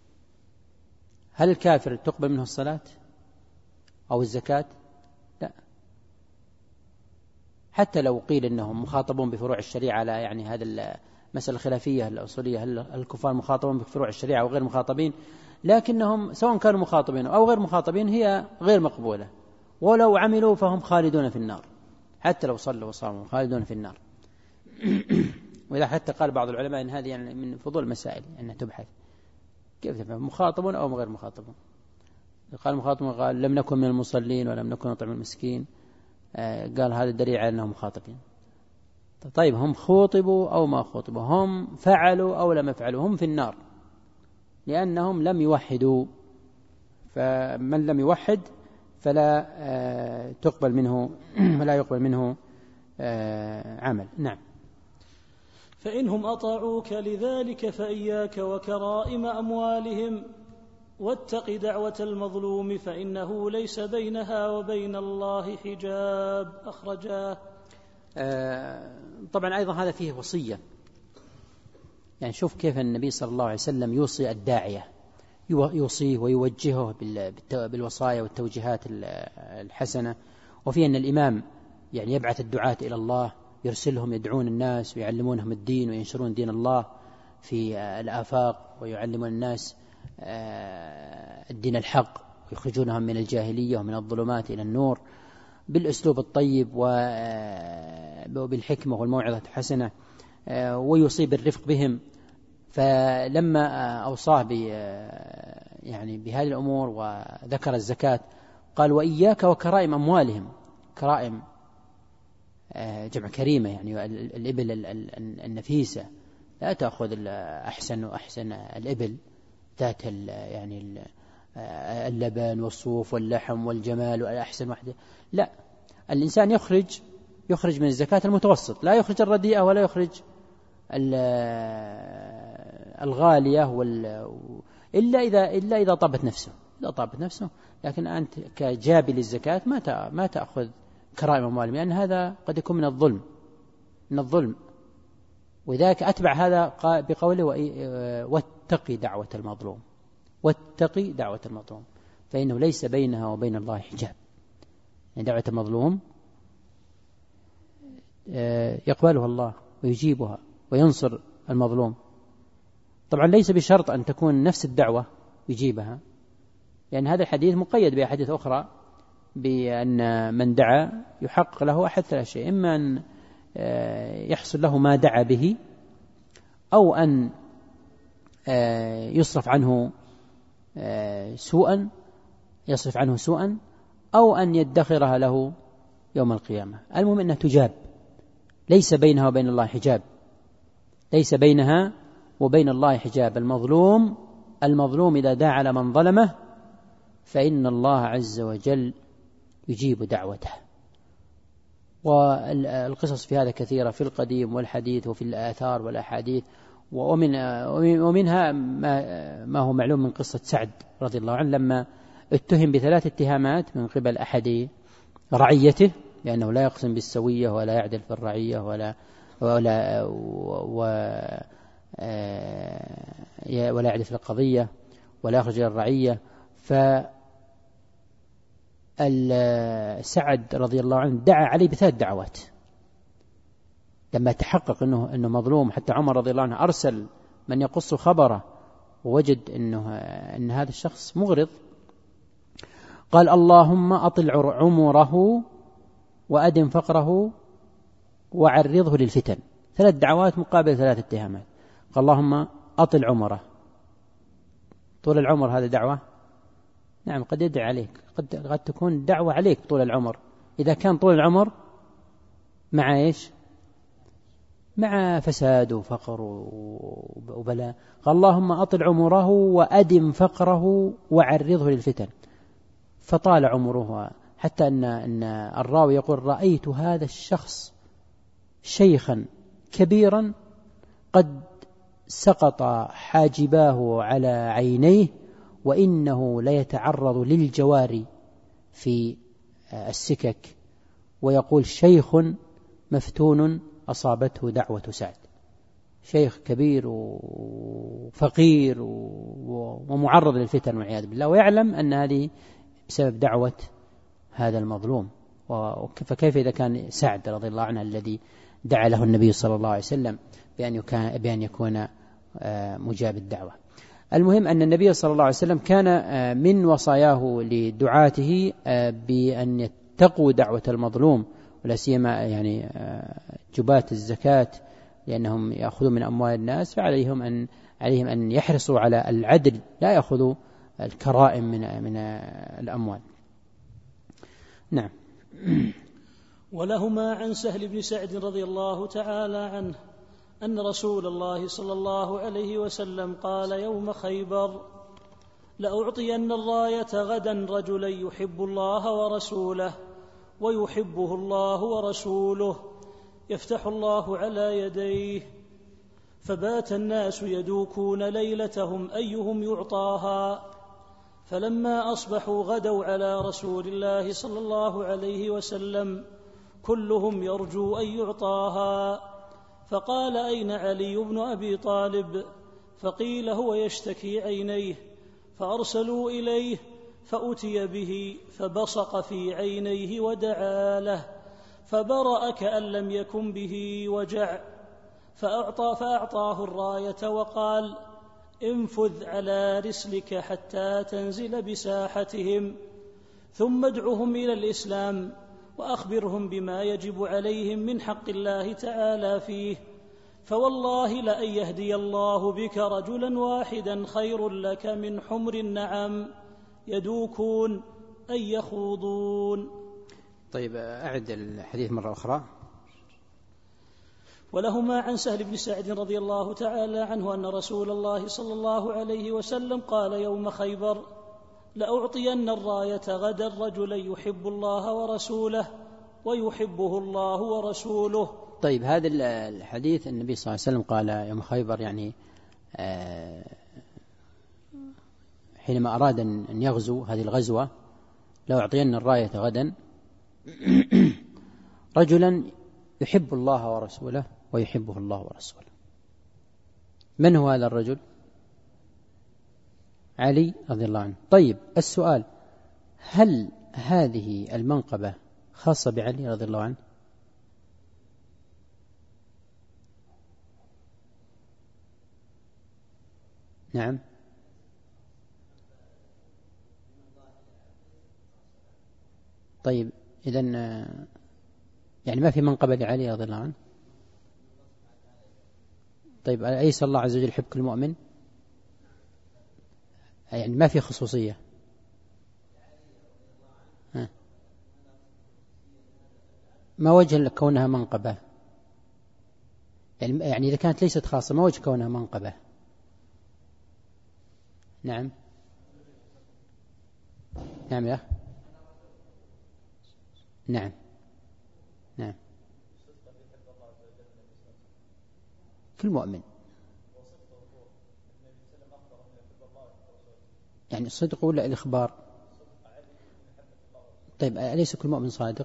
هل الكافر تقبل منه الصلاة أو الزكاة؟ لا، حتى لو قيل أنهم مخاطبون بفروع الشريعة على يعني هذا المسألة الخلافية الأصولية، هل الكفار مخاطبون بفروع الشريعة أو غير مخاطبين، لكنهم سواء كانوا مخاطبين أو غير مخاطبين هي غير مقبولة، ولو عملوا فهم خالدون في النار، حتى لو صلوا وصاموا خالدون في النار. وإذا حتى قال بعض العلماء إن هذه يعني من فضول المسائل أنها تبحث كيف تفهم مخاطبون أو غير مخاطبون. قال مخاطبون قال لم نكن من المصلين ولم نكن نطعم المسكين، قال هذا دليل على أنهم مخاطبين. طيب هم خوطبوا أو ما خوطبوا، هم فعلوا أو لم يفعلوا، هم في النار لأنهم لم يوحدوا. فمن لم يوحد فلا تقبل منه فلا يقبل منه عمل. نعم. فإنهم أطاعوك لذلك فإياك وكرائم أموالهم، واتق دعوة المظلوم فإنه ليس بينها وبين الله حجاب. أخرجاه. آه طبعا أيضا هذا فيه وصية، يعني شوف كيف النبي صلى الله عليه وسلم يوصي الداعية، يوصيه ويوجهه بالوصايا والتوجيهات الحسنة. وفي أن الإمام يعني يبعث الدعاة إلى الله، يرسلهم يدعون الناس ويعلمونهم الدين وينشرون دين الله في الآفاق، ويعلمون الناس الدين الحق ويخرجونهم من الجاهلية ومن الظلمات إلى النور بالأسلوب الطيب وبالحكمة والموعظة الحسنة، ويوصي بالرفق بهم. فلما أوصاه يعني بهذه الأمور وذكر الزكاة قال وإياك وكرائم أموالهم. كرائم جمع كريمة، يعني الإبل النفيسة لا تأخذ أحسن وأحسن الإبل ذات يعني اللبن والصوف واللحم والجمال والأحسن وحده، لا، الإنسان يخرج يخرج من الزكاة المتوسط، لا يخرج الرديئة ولا يخرج الغالية وال... إلا إذا إلا إذا طابت نفسه إذا طابت نفسه لكن أنت كجابي للزكاة ما ما تأخذ كرائم أموالهم، لأن هذا قد يكون من الظلم من الظلم وذاك أتبع هذا بقوله واتقي دعوة المظلوم واتقي دعوة المظلوم فإنه ليس بينها وبين الله حجاب. يعني دعوة المظلوم يقبلها الله ويجيبها وينصر المظلوم. طبعا ليس بشرط أن تكون نفس الدعوة يجيبها، لأن هذا الحديث مقيد بأحاديث أخرى بأن من دعا يحقق له أحد ثلاث شيء: إما أن يحصل له ما دعا به، أو أن يصرف عنه سوءا يصرف عنه سوءا أو أن يدخرها له يوم القيامة. المهم أنها تجاب، ليس بينها وبين الله حجاب، ليس بينها وبين الله حجاب. المظلوم المظلوم إذا دعا على من ظلمه فإن الله عز وجل يجيب دعوته. والقصص في هذا كثيرة في القديم والحديث وفي الآثار والأحاديث، ومن ومنها ما هو معلوم من قصة سعد رضي الله عنه لما اتهم بثلاث اتهامات من قبل أحد رعيته، لأنه لا يقسم بالسوية ولا يعدل في الرعية ولا ولا ولا يعدل في القضية ولا يخرج إلى الرعية. فسعد رضي الله عنه دعا عليه بثلاث دعوات لما تحقق أنه أنه مظلوم، حتى عمر رضي الله عنه أرسل من يقص خبره ووجد أنه أن هذا الشخص مغرض، قال اللهم أطل عمره وأدم فقره وعرضه للفتن. ثلاث دعوات مقابل ثلاث اتهامات. قال اللهم أطل عمره. طول العمر هذا دعوة؟ نعم، قد يدعي عليك، قد, قد تكون دعوة عليك طول العمر، إذا كان طول العمر مع إيش؟ مع فساد وفقر وبلاء. قال اللهم أطل عمره وأدم فقره وعرضه للفتن. فطال عمره حتى أن, أن الراوي يقول رأيت هذا الشخص شيخا كبيرا قد سقط حاجباه على عينيه وإنه ليتعرض للجواري في السكك، ويقول شيخ مفتون أصابته دعوة سعد. شيخ كبير وفقير ومعرض للفتن والعياذ بالله، ويعلم أن هذه بسبب دعوة هذا المظلوم. فكيف إذا كان سعد رضي الله عنه الذي دعا له النبي صلى الله عليه وسلم بأن يكون مجاب الدعوة. المهم أن النبي صلى الله عليه وسلم كان من وصاياه لدعاته بأن يتقوا دعوة المظلوم، ولا سيما يعني جباة الزكاة لأنهم يأخذون من أموال الناس، فعليهم أن عليهم أن يحرصوا على العدل، لا يأخذوا الكرائم من من الأموال. نعم. ولهما عن سهل بن سعد رضي الله تعالى عنه أن رسول الله صلى الله عليه وسلم قال يوم خيبر: لأعطين الراية غدا رجلا يحب الله ورسوله ويحبه الله ورسوله يفتح الله على يديه. فبات الناس يدوكون ليلتهم أيهم يعطاها، فلما أصبحوا غدوا على رسول الله صلى الله عليه وسلم كلهم يرجو أن يعطاها. فقال: أين علي بن أبي طالب؟ فقيل: هو يشتكي عينيه. فأرسلوا إليه فأتي به فبصق في عينيه ودعا له فبرأ كأن لم يكن به وجع، فأعطى فأعطاه الراية وقال: انفذ على رسلك حتى تنزل بساحتهم، ثم ادعهم إلى الإسلام وأخبرهم بما يجب عليهم من حق الله تعالى فيه، فوالله لأن يهدي الله بك رجلا واحدا خير لك من حمر النعم يدوكون أن يخوضون. طيب، أعد الحديث مرة أخرى. ولهما عن سهل بن سعد رضي الله تعالى عنه أن رسول الله صلى الله عليه وسلم قال يوم خيبر: لأعطين الراية غدا رجلا يحب الله ورسوله ويحبه الله ورسوله. طيب، هذا الحديث النبي صلى الله عليه وسلم قال يوم خيبر، يعني حينما أراد أن يغزو هذه الغزوة: لأعطين الراية غدا رجلا يحب الله ورسوله ويحبه الله ورسوله. من هو هذا الرجل؟ علي رضي الله عنه. طيب، السؤال: هل هذه المنقبة خاصة بعلي رضي الله عنه؟ نعم. طيب، إذن يعني ما في منقبة لعلي رضي الله عنه. طيب أليس الله عز وجل يحب كل مؤمن؟ يعني ما في خصوصية. ها. ما وجه كونها منقبة؟ يعني يعني إذا كانت ليست خاصة ما وجه كونها منقبة؟ نعم نعم يا أخي. نعم نعم كل مؤمن. يعني الصدق ولا الإخبار؟ طيب أليس كل مؤمن صادق؟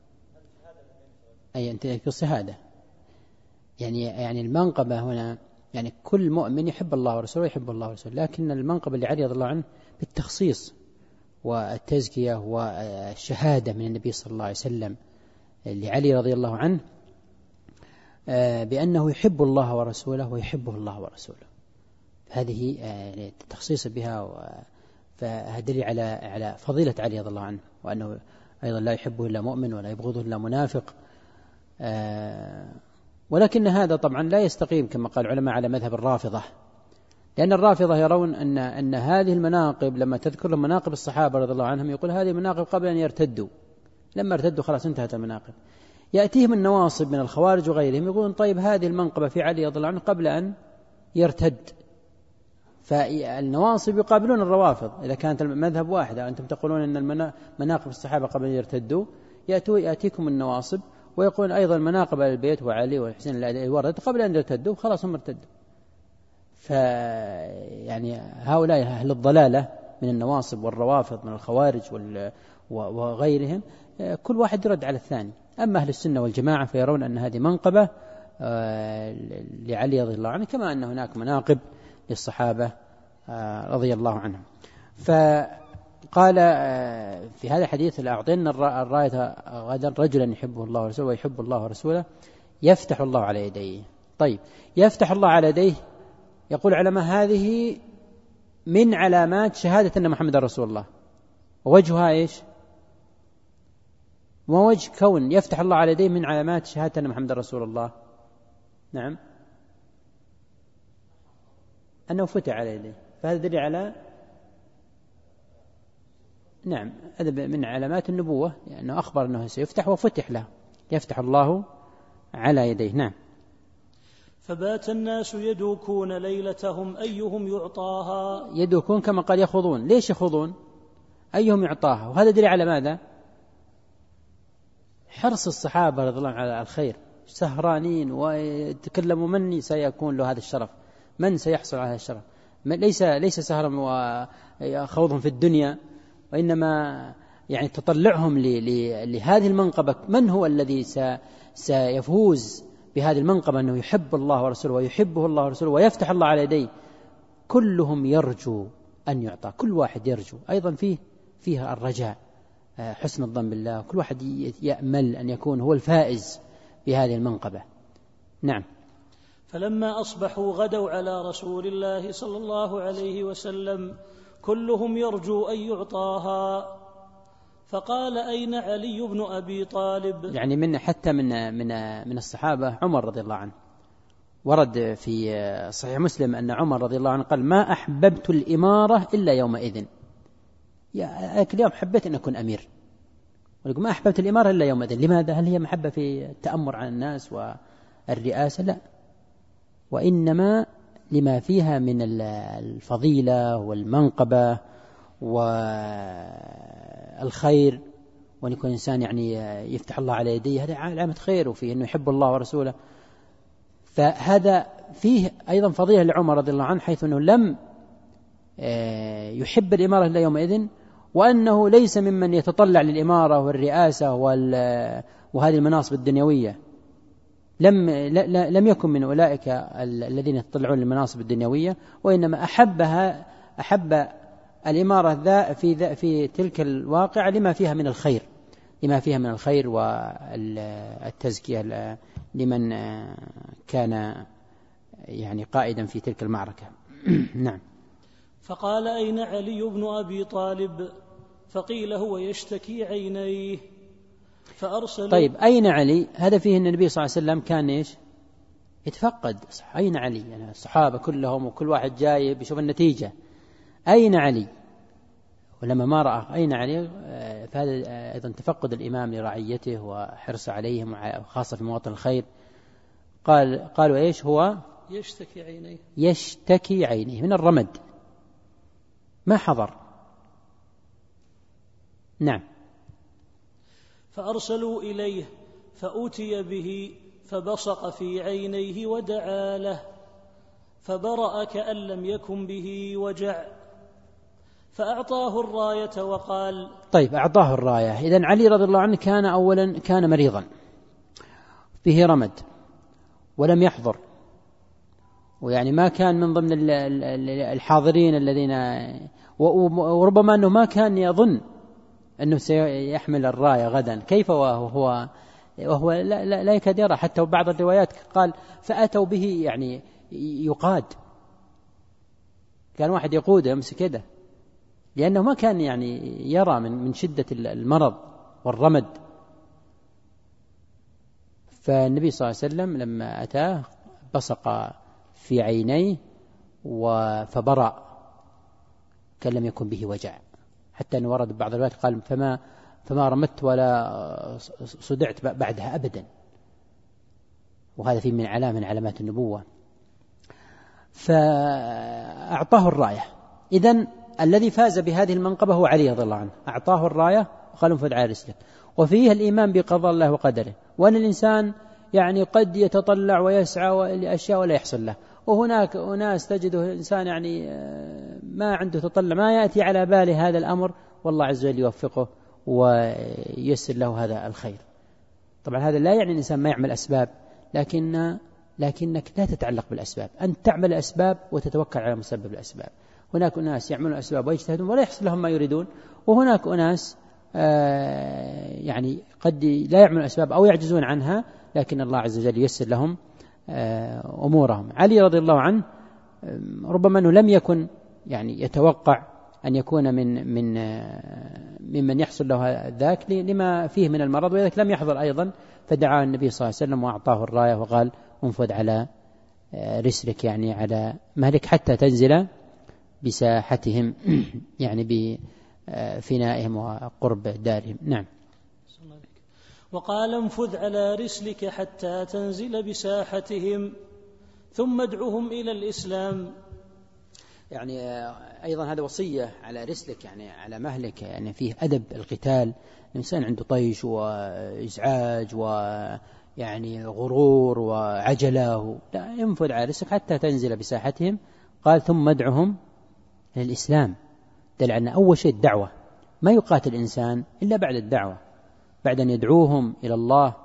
أي أنت في الشهادة. يعني يعني المنقبة هنا يعني كل مؤمن يحب الله ورسوله يحب الله ورسوله، لكن المنقبة اللي علي رضي الله عنه بالتخصيص والتزكية والشهادة من النبي صلى الله عليه وسلم لعلي رضي الله عنه بأنه يحب الله ورسوله ويحبه الله ورسوله. هذه التخصيص بها فهدل على على فضيلة علي رضي الله عنه، وأنه أيضا لا يحبه إلا مؤمن ولا يبغضه إلا منافق. ولكن هذا طبعا لا يستقيم كما قال العلماء على مذهب الرافضة، لأن الرافضة يرون أن أن هذه المناقب لما تذكر لهم مناقب الصحابة رضي الله عنهم يقول هذه مناقب قبل أن يرتدوا، لما ارتدوا خلاص انتهت المناقب. يأتيهم النواصب من الخوارج وغيرهم يقولون طيب هذه المنقبة في علي رضي الله عنه قبل أن يرتد. فالنواصب يقابلون الروافض إذا كانت المذهب واحدة، أنتم تقولون أن مناقب الصحابة قبل أن يرتدوا، يأتوا يأتيكم النواصب ويقول أيضا مناقب البيت وعلي والحسين الورد قبل أن يرتدوا خلاص هم ارتدوا. فيعني هؤلاء أهل الضلالة من النواصب والروافض من الخوارج وغيرهم كل واحد يرد على الثاني. أما أهل السنة والجماعة فيرون أن هذه منقبة لعلي رضي الله عنه كما أن هناك مناقب للصحابة رضي الله عنهم. فقال في هذا الحديث لأعطينا الراية غدا رجلا يحبه الله ورسوله ويحب الله ورسوله يفتح الله على يديه. طيب يفتح الله على يديه، يقول علماء هذه من علامات شهادة أن محمد رسول الله. ووجهها إيش؟ ما وجه كون يفتح الله على يديه من علامات شهادة أن محمد رسول الله؟ نعم أنه فتح على يديه، فهذا دليل على نعم هذا من علامات النبوة لأنه أخبر أنه سيفتح وفتح له، يفتح الله على يديه. نعم. فبات الناس يدوكون ليلتهم أيهم يعطاها. يدوكون كما قال يخوضون. ليش يخوضون؟ أيهم يعطاها، وهذا دليل على ماذا؟ حرص الصحابة رضي الله عنهم على الخير، سهرانين ويتكلموا من سيكون له هذا الشرف، من سيحصل على هذا الشرف. ليس ليس سهرا وخوضهم في الدنيا، وإنما يعني تطلعهم لهذه المنقبة، من هو الذي سيفوز بهذه المنقبة أنه يحب الله ورسوله ويحبه الله ورسوله ويفتح الله على يديه. كلهم يرجو أن يعطى، كل واحد يرجو أيضا فيه فيها الرجاء، حسن الظن بالله، كل واحد يأمل أن يكون هو الفائز بهذه المنقبة. نعم. فلما أصبحوا غدوا على رسول الله صلى الله عليه وسلم كلهم يرجو أن يعطاها، فقال أين علي بن أبي طالب؟ يعني من حتى من من من الصحابة عمر رضي الله عنه، ورد في صحيح مسلم أن عمر رضي الله عنه قال ما أحببت الإمارة إلا يومئذ، يا اليوم حبيت أن أكون أمير، ويقول ما أحببت الإمارة إلا يومئذ. لماذا؟ هل هي محبة في التأمر على الناس والرئاسة؟ لا، وإنما لما فيها من الفضيلة والمنقبة والخير، وأن يكون إنسان يعني يفتح الله على يديه، هذا علامة خير، وفيه أنه يحب الله ورسوله. فهذا فيه أيضا فضيلة لعمر رضي الله عنه، حيث أنه لم يحب الإمارة إلا يومئذ، وأنه ليس ممن يتطلع للإمارة والرئاسة وهذه المناصب الدنيوية، لم لم يكن من أولئك الذين يتطلعون للمناصب الدنيوية، وإنما أحبها أحب الإمارة ذا في ذا في تلك الواقعة لما فيها من الخير، لما فيها من الخير والتزكية لمن كان يعني قائدا في تلك المعركة. نعم. فقال أين علي بن أبي طالب؟ فقيل هو يشتكي عينيه. فأرسلوا. طيب أين علي؟ هذا فيه أن النبي صلى الله عليه وسلم كان إيش؟ يتفقد أين علي؟ يعني الصحابة كلهم وكل واحد جاي بيشوف النتيجة. أين علي؟ ولما ما رأى أين علي، فهذا أيضا تفقد الإمام لرعيته وحرص عليهم وخاصة في مواطن الخير. قال قالوا إيش هو؟ يشتكي عينيه. يشتكي عينيه من الرمد، ما حضر. نعم. فأرسلوا إليه فأتي به فبصق في عينيه ودعا له فبرأ كأن لم يكن به وجع، فأعطاه الراية وقال. طيب أعطاه الراية. إذن علي رضي الله عنه كان أولا كان مريضا فيه رمد ولم يحضر، ويعني ما كان من ضمن الحاضرين الذين، وربما أنه ما كان يظن أنه سيحمل الراية غدا، كيف وهو وهو لا, لا, لا يكاد يرى. حتى بعض الروايات قال فأتوا به يعني يقاد، كان واحد يقوده يمسك كده، لأنه ما كان يعني يرى من من شدة المرض والرمد. فالنبي صلى الله عليه وسلم لما أتاه بصق في عينيه فبرأ كان لم يكن به وجع، حتى أنه ورد بعض الروايات قال فما فما رمت ولا صدعت بعدها أبدا، وهذا فيه من علامة من علامات النبوة. فأعطاه الراية. إذن الذي فاز بهذه المنقبة هو علي رضي الله عنه، أعطاه الراية وقال انفذ على رسلك. وفيه الإيمان بقضاء الله وقدره، وأن الإنسان يعني قد يتطلع ويسعى لأشياء ولا يحصل له، وهناك أناس تجده الإنسان يعني ما عنده تطلع، ما يأتي على باله هذا الأمر، والله عز وجل يوفقه وييسر له هذا الخير. طبعا هذا لا يعني الإنسان ما يعمل أسباب، لكن لكنك لا تتعلق بالأسباب، أن تعمل أسباب وتتوكل على مسبب الأسباب. هناك أناس يعملون أسباب ويجتهدون ولا يحصل لهم ما يريدون، وهناك أناس آه يعني قد لا يعملون أسباب أو يعجزون عنها، لكن الله عز وجل ييسر لهم آه أمورهم. علي رضي الله عنه ربما أنه لم يكن يعني يتوقع أن يكون من من آه ممن يحصل له ذاك لما فيه من المرض، وذلك لم يحضر أيضا، فدعا النبي صلى الله عليه وسلم وأعطاه الراية وقال انفذ على آه رسلك، يعني على مهلك حتى تنزل بساحتهم يعني بفنائهم وقرب دارهم. نعم. وقال انفذ على رسلك حتى تنزل بساحتهم ثم ادعهم إلى الإسلام. يعني أيضا هذا وصية على رسلك، يعني على مهلك، يعني فيه أدب القتال. الإنسان عنده طيش وإزعاج ويعني غرور وعجلة، لا، انفذ على رسلك حتى تنزل بساحتهم. قال ثم ادعهم إلى الإسلام، دل أن أول شيء الدعوة، ما يقاتل الإنسان إلا بعد الدعوة، بعد أن يدعوهم إلى الله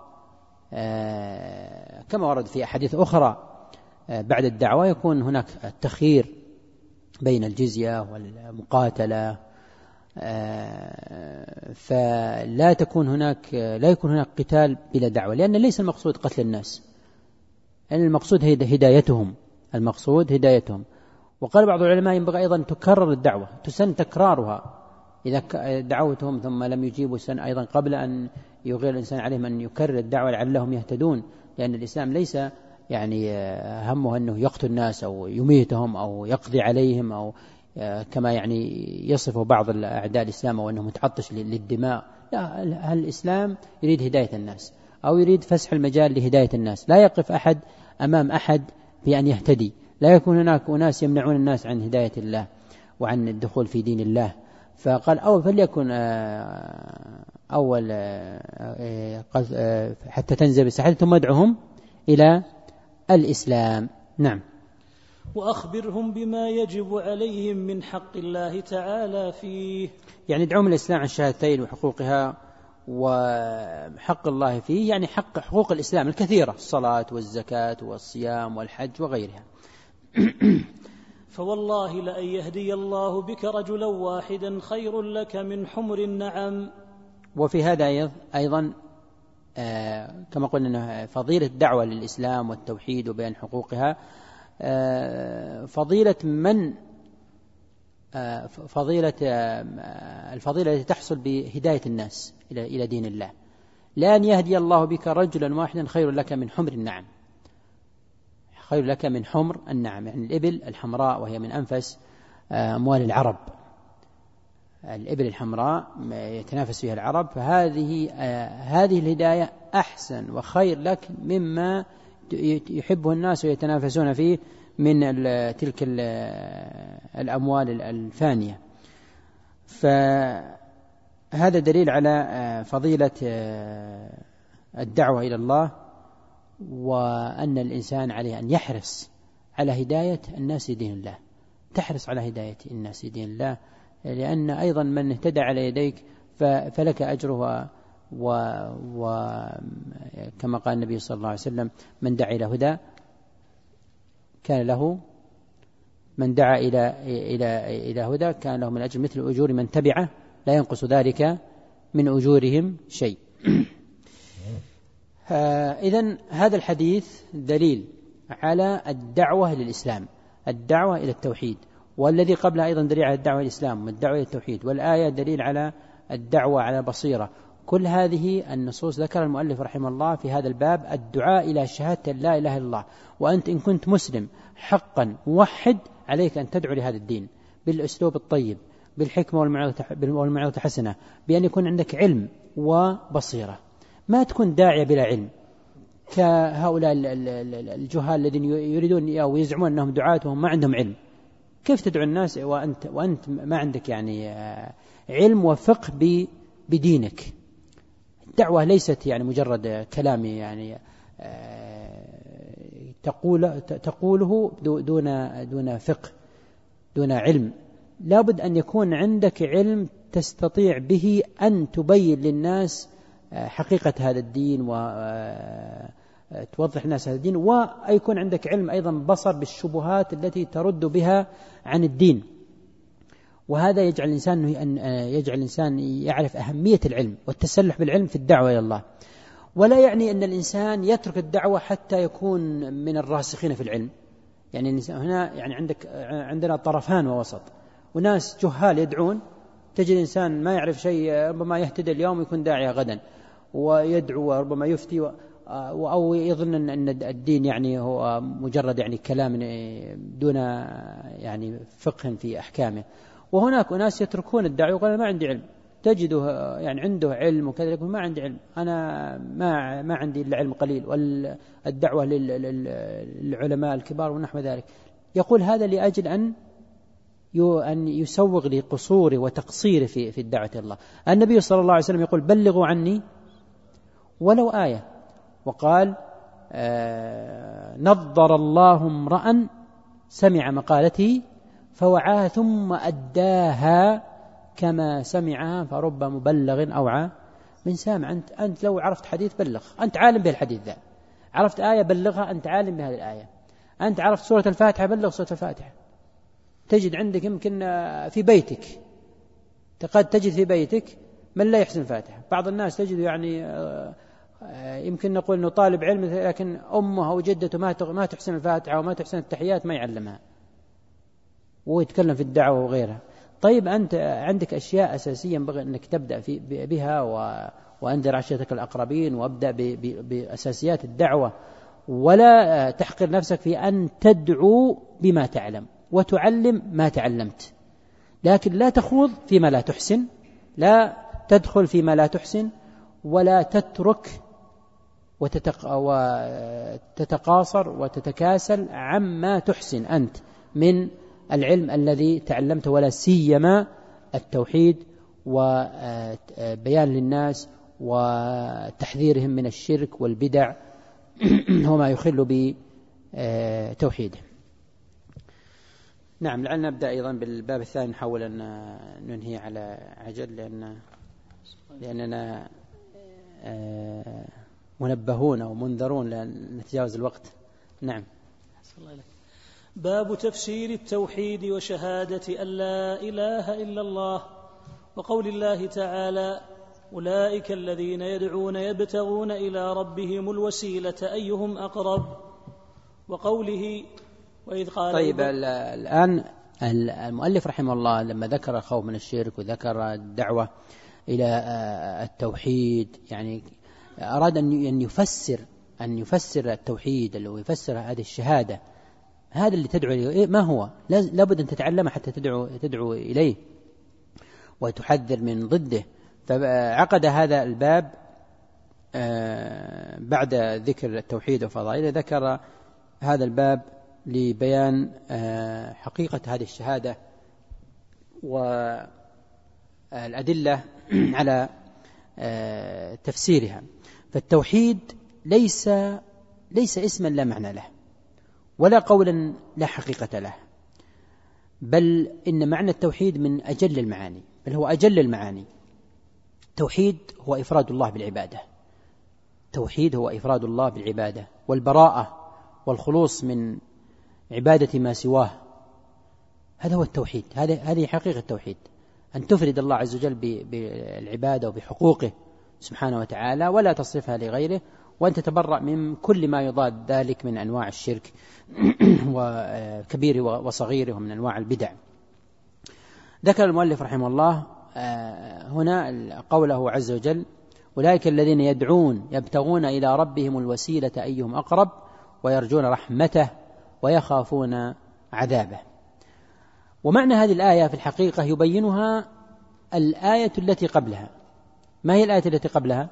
آه كما ورد في أحاديث أخرى. آه بعد الدعوة يكون هناك التخيير بين الجزية والمقاتلة، آه فلا تكون هناك لا يكون هناك قتال بلا دعوة، لأن ليس المقصود قتل الناس، لأن المقصود هدايتهم، المقصود هدايتهم. وقال بعض العلماء ينبغي أيضا تكرر الدعوة، تسن تكرارها، إذا دعوتهم ثم لم يجيبوا سن أيضا قبل أن يغير الإنسان عليهم أن يكرر الدعوة لعلهم يهتدون، لأن الإسلام ليس يعني همه أنه يقتل الناس أو يميتهم أو يقضي عليهم أو كما يعني يصف بعض الأعداء الإسلام وأنه متعطش للدماء. لا، الإسلام يريد هداية الناس أو يريد فسح المجال لهداية الناس، لا يقف أحد أمام أحد بأن يهتدي، لا يكون هناك أناس يمنعون الناس عن هداية الله وعن الدخول في دين الله. فقال أول فليكن أول حتى تنزل بساحتهم ثم ادعهم إلى الإسلام. نعم. وأخبرهم بما يجب عليهم من حق الله تعالى فيه، يعني ادعوهم الإسلام عن الشهادتين وحقوقها وحق الله فيه، يعني حق حقوق الإسلام الكثيرة، الصلاة والزكاة والصيام والحج وغيرها. فوالله لأن يهدي الله بك رجلا واحدا خير لك من حمر النعم. وفي هذا أيضا آه كما قلنا فضيلة الدعوة للإسلام والتوحيد وبيان حقوقها، آه فضيلة من آه فضيلة آه الفضيلة التي تحصل بهداية الناس إلى إلى دين الله، لأن يهدي الله بك رجلا واحدا خير لك من حمر النعم، خير لك من حمر النعم، يعني الإبل الحمراء وهي من أنفس أموال العرب، الإبل الحمراء يتنافس فيها العرب، فهذه هذه الهداية أحسن وخير لك مما يحبه الناس ويتنافسون فيه من تلك الأموال الفانية. فهذا دليل على فضيلة الدعوة إلى الله، وأن الإنسان عليه أن يحرص على هداية الناس لدين الله، تحرص على هداية الناس لدين الله، لأن أيضا من اهتدى على يديك فلك أجره، وكما قال النبي صلى الله عليه وسلم من دعا إلى هدى كان له، من دعا إلى إلى إلى هدى كان له من أجر مثل أجور من تبعه لا ينقص ذلك من أجورهم شيء. إذن هذا الحديث دليل على الدعوة للإسلام، الدعوة إلى التوحيد، والذي قبلها أيضا دليل على الدعوة للإسلام والدعوة إلى التوحيد، والآية دليل على الدعوة على بصيرة. كل هذه النصوص ذكر المؤلف رحمه الله في هذا الباب الدعاء إلى شهادة لا إله إلا الله. وأنت إن كنت مسلم حقا موحد عليك أن تدعو لهذا الدين بالأسلوب الطيب، بالحكمة والموعظة الحسنة، بأن يكون عندك علم وبصيرة، ما تكون داعية بلا علم كهؤلاء الجهال الذين يريدون أو يزعمون أنهم دعاة وهم ما عندهم علم. كيف تدعو الناس وأنت, وأنت ما عندك يعني علم وفقه بدينك؟ الدعوة ليست يعني مجرد كلام يعني تقول تقوله دون دون فقه دون علم. لابد أن يكون عندك علم تستطيع به أن تبين للناس حقيقة هذا الدين وتوضح الناس هذا الدين، ويكون عندك علم أيضا بصر بالشبهات التي ترد بها عن الدين. وهذا يجعل الإنسان يجعل الإنسان يعرف أهمية العلم والتسلح بالعلم في الدعوة إلى الله. ولا يعني أن الإنسان يترك الدعوة حتى يكون من الراسخين في العلم. يعني هنا يعني عندك عندنا طرفان ووسط، وناس جهال يدعون، تجد إنسان ما يعرف شيء ربما يهتدي اليوم ويكون داعية غدا ويدعو وربما يفتي و أو يظن أن الدين يعني هو مجرد يعني كلام دون يعني فقه في أحكامه. وهناك ناس يتركون الدعوة ويقول ما عندي علم، تجده يعني عنده علم وكذا يقول ما عندي علم، أنا ما ما عندي إلا علم قليل، والدعوة للعلماء الكبار ونحو ذلك. يقول هذا لأجل أن أن يسوغ لقصوره وتقصيره في في الدعوة إلى الله. النبي صلى الله عليه وسلم يقول بلغوا عني ولو آية، وقال آه نضر الله امرأ سمع مقالتي فوعاها ثم أداها كما سمعها فرب مبلغ أوعى من سامع. أنت, أنت لو عرفت حديث بلغ، أنت عالم بالحديث ذا، عرفت آية بلغها، أنت عالم بهذه الآية، أنت عرفت سورة الفاتحة بلغ سورة الفاتحة. تجد عندك يمكن في بيتك، قد تجد في بيتك من لا يحسن الفاتحة. بعض الناس تجد يعني يمكن نقول أنه طالب علم لكن أمه أو جدته ما تحسن الفاتحة وما تحسن التحيات ما يعلمها، ويتكلم في الدعوة وغيرها. طيب أنت عندك أشياء أساسية ينبغي أنك تبدأ في بها، وأنذر عشيرتك الأقربين، وأبدأ بأساسيات الدعوة، ولا تحقر نفسك في أن تدعو بما تعلم وتعلم ما تعلمت، لكن لا تخوض فيما لا تحسن، لا تدخل فيما لا تحسن، ولا تترك وتتقاصر وتتكاسل عما تحسن أنت من العلم الذي تعلمته، ولا سيما التوحيد وبيان للناس وتحذيرهم من الشرك والبدع وما يخل بتوحيده. نعم، لعلنا نبدأ أيضا بالباب الثاني، نحاول أن ننهي على عجل لأن لأننا منبهون أو منذرون لأن نتجاوز الوقت. نعم. باب تفسير التوحيد وشهادة أن لا إله إلا الله، وقول الله تعالى أولئك الذين يدعون يبتغون إلى ربهم الوسيلة أيهم أقرب، وقوله وإذ قال. طيب الآن المؤلف رحمه الله لما ذكر الخوف من الشرك وذكر الدعوة إلى التوحيد يعني أراد أن يفسر أن يفسر التوحيد اللي يفسر هذه الشهادة، هذا اللي تدعو إليه ما هو، لابد أن تتعلم حتى تدعو, تدعو إليه وتحذر من ضده. فعقد هذا الباب بعد ذكر التوحيد وفضائله، ذكر هذا الباب لبيان حقيقة هذه الشهادة والأدلة على تفسيرها. فالتوحيد ليس ليس اسما لا معنى له، ولا قولا لا حقيقة له، بل إن معنى التوحيد من أجل المعاني، بل هو أجل المعاني. التوحيد هو إفراد الله بالعبادة، التوحيد هو إفراد الله بالعبادة والبراءة والخلوص من عبادة ما سواه، هذا هو التوحيد، هذه حقيقة التوحيد، أن تفرد الله عز وجل بالعبادة وبحقوقه سبحانه وتعالى ولا تصرفها لغيره، وأن تتبرأ من كل ما يضاد ذلك من أنواع الشرك وكبيره وصغيره ومن أنواع البدع. ذكر المؤلف رحمه الله هنا قوله عز وجل: أولئك الذين يدعون يبتغون إلى ربهم الوسيلة أيهم أقرب ويرجون رحمته ويخافون عذابه. ومعنى هذه الآية في الحقيقة يبينها الآية التي قبلها. ما هي الآية التي قبلها؟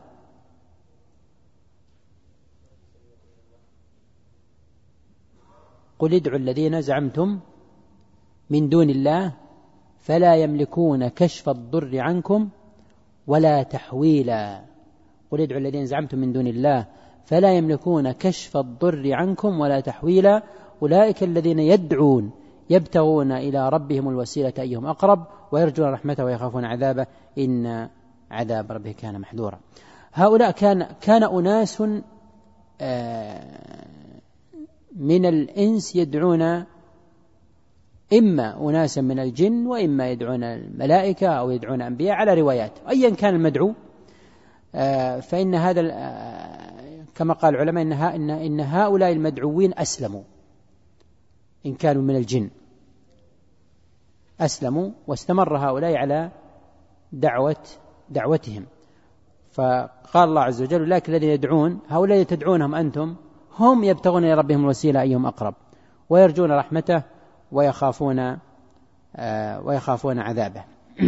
قل ادعوا الذين زعمتم من دون الله فلا يملكون كشف الضر عنكم ولا تحويلا. قل ادعوا الذين زعمتم من دون الله فلا يملكون كشف الضر عنكم ولا تحويلا أولئك الذين يدعون يبتغون إلى ربهم الوسيلة أيهم أقرب ويرجون رحمته ويخافون عذابه إن عذاب ربه كان محذورا. هؤلاء كان كان أناس من الإنس يدعون إما أناسا من الجن وإما يدعون الملائكة أو يدعون أنبياء على روايات، أيا كان المدعو. فإن هذا كما قال العلماء إن, إن هؤلاء المدعوين أسلموا إن كانوا من الجن، أسلموا واستمر هؤلاء على دعوة دعوتهم. فقال الله عز وجل: لكن الذين يدعون هؤلاء تدعونهم أنتم هم يبتغون إلى ربهم الوسيلة أيهم أقرب ويرجون رحمته ويخافون آه ويخافون عذابه.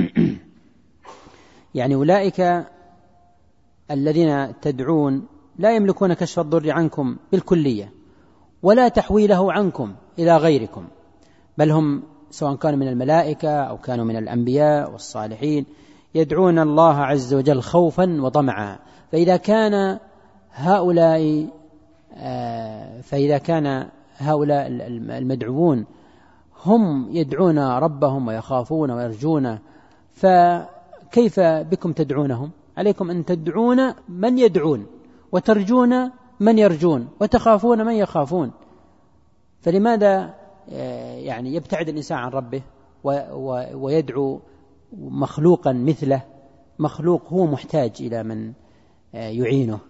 يعني أولئك الذين تدعون لا يملكون كشف الضر عنكم بالكلية ولا تحويله عنكم إلى غيركم، بل هم سواء كانوا من الملائكة أو كانوا من الأنبياء والصالحين يدعون الله عز وجل خوفا وطمعا. فإذا كان هؤلاء فإذا كان هؤلاء المدعوون هم يدعون ربهم ويخافون ويرجون، فكيف بكم تدعونهم؟ عليكم أن تدعون من يدعون وترجون من يرجون وتخافون من يخافون. فلماذا يعني يبتعد الإنسان عن ربه ويدعو مخلوقا مثله، مخلوق هو محتاج إلى من يعينه؟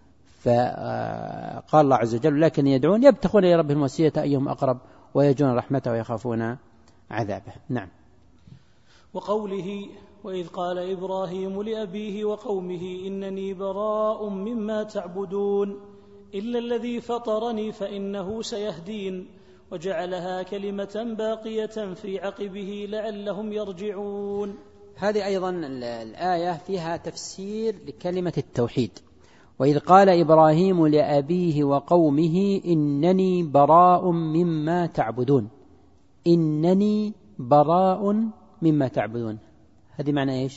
فقال الله عز وجل: لكن يدعون يبتغون إلى ربهم الوسيلة أيهم أقرب ويرجون رحمته ويخافون عذابه. نعم. وقوله: وإذ قال إبراهيم لأبيه وقومه إنني براء مما تعبدون إلا الذي فطرني فإنه سيهدين وجعلها كلمة باقية في عقبه لعلهم يرجعون. هذه أيضا الآية فيها تفسير لكلمة التوحيد. وإذ قال إبراهيم لأبيه وقومه إنني براء مما تعبدون، إنني براء مما تعبدون، هذه معنى إيش؟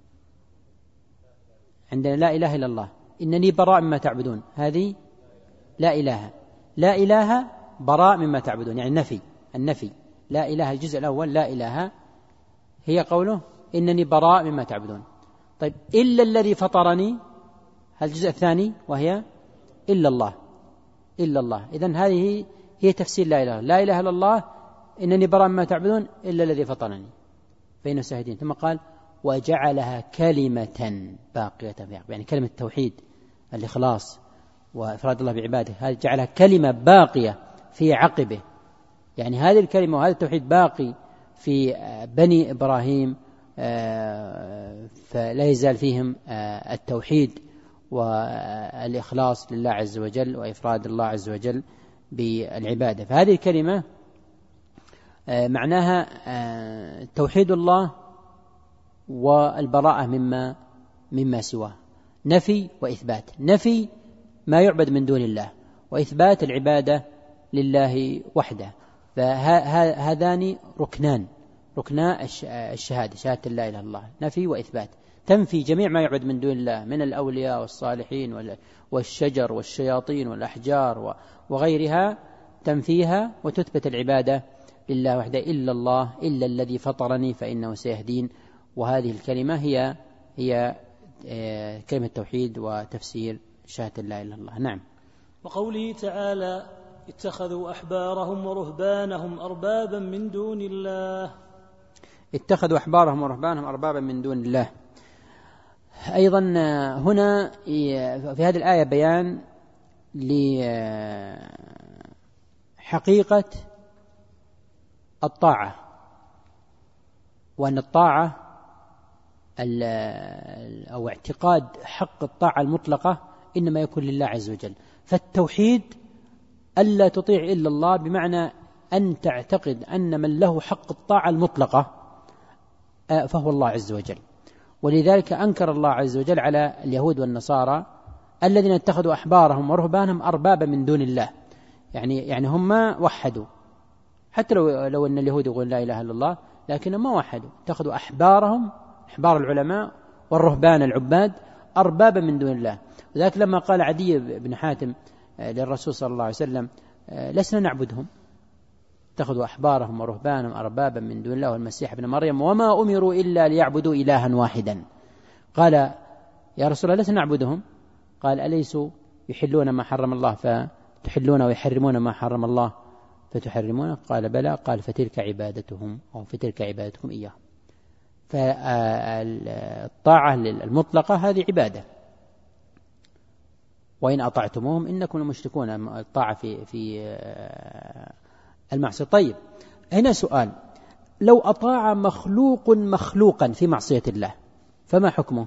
عندنا لا إله إلا الله، إنني براء مما تعبدون، هذه لا إله، لا إله براء مما تعبدون، يعني النفي، النفي لا إله الجزء الأول لا إله هي قوله إنني براء مما تعبدون. طيب إلا الذي فطرني الجزء الثاني وهي إلا الله، إلا الله. إذن هذه هي تفسير لا إله، لا إله إلا الله إنني براء مما تعبدون إلا الذي فطرني فإنه سيهدين. ثم قال وجعلها كلمة باقية في عقبه، يعني كلمة التوحيد الإخلاص وإفراد الله بعباده، هذه جعلها كلمة باقية في عقبه، يعني هذه الكلمة وهذا التوحيد باقي في بني إبراهيم، فلا يزال فيهم التوحيد والإخلاص لله عز وجل وإفراد الله عز وجل بالعبادة. فهذه الكلمة معناها توحيد الله والبراءة مما مما سواه، نفي وإثبات، نفي ما يعبد من دون الله، وإثبات العبادة لله وحده. فهذان ركنان، ركنا الشهادة، شهادة لا إله إلا الله، نفي وإثبات، تنفي جميع ما يعبد من دون الله من الأولياء والصالحين والشجر والشياطين والأحجار وغيرها، تنفيها وتثبت العبادة لله وحده، إلا الله إلا الذي فطرني فإنه سيهدين. وهذه الكلمة هي هي كلمة التوحيد وتفسير شهادة لا إله إلا الله. نعم. وقوله تعالى اتخذوا أحبارهم ورهبانهم أربابا من دون الله، اتخذوا أحبارهم ورهبانهم أربابا من دون الله. أيضا هنا في هذه الآية بيان لحقيقة الطاعة، وأن الطاعة أو اعتقاد حق الطاعة المطلقة إنما يكون لله عز وجل. فالتوحيد ألا تطيع إلا الله، بمعنى أن تعتقد أن من له حق الطاعة المطلقة فهو الله عز وجل. ولذلك أنكر الله عز وجل على اليهود والنصارى الذين اتخذوا أحبارهم ورهبانهم أربابا من دون الله، يعني يعني هم ما وحدوا، حتى لو لو أن اليهود يقول لا إله إلا الله لكنهم ما وحدوا، اتخذوا أحبارهم، أحبار العلماء والرهبان العباد، أربابا من دون الله. وذلك لما قال عدي بن حاتم للرسول صلى الله عليه وسلم لسنا نعبدهم، اتخذوا أحبارهم ورهبانهم أربابا من دون الله والمسيح ابن مريم وما أمروا إلا ليعبدوا إلها واحدا. قال يا رسول الله لسنا نعبدهم، قال أليسوا يحلون ما حرم الله فتحلون ويحرمون ما حرم الله فتحرمون؟ قال بلى. قال فتلك عبادتهم أو فتلك عبادتكم إياه. فالطاعة المطلقة هذه عبادة، وإن أطعتموهم إنكم لمشركون، الطاعة في في المعصية. طيب هنا سؤال، لو أطاع مخلوق مخلوقا في معصية الله فما حكمه؟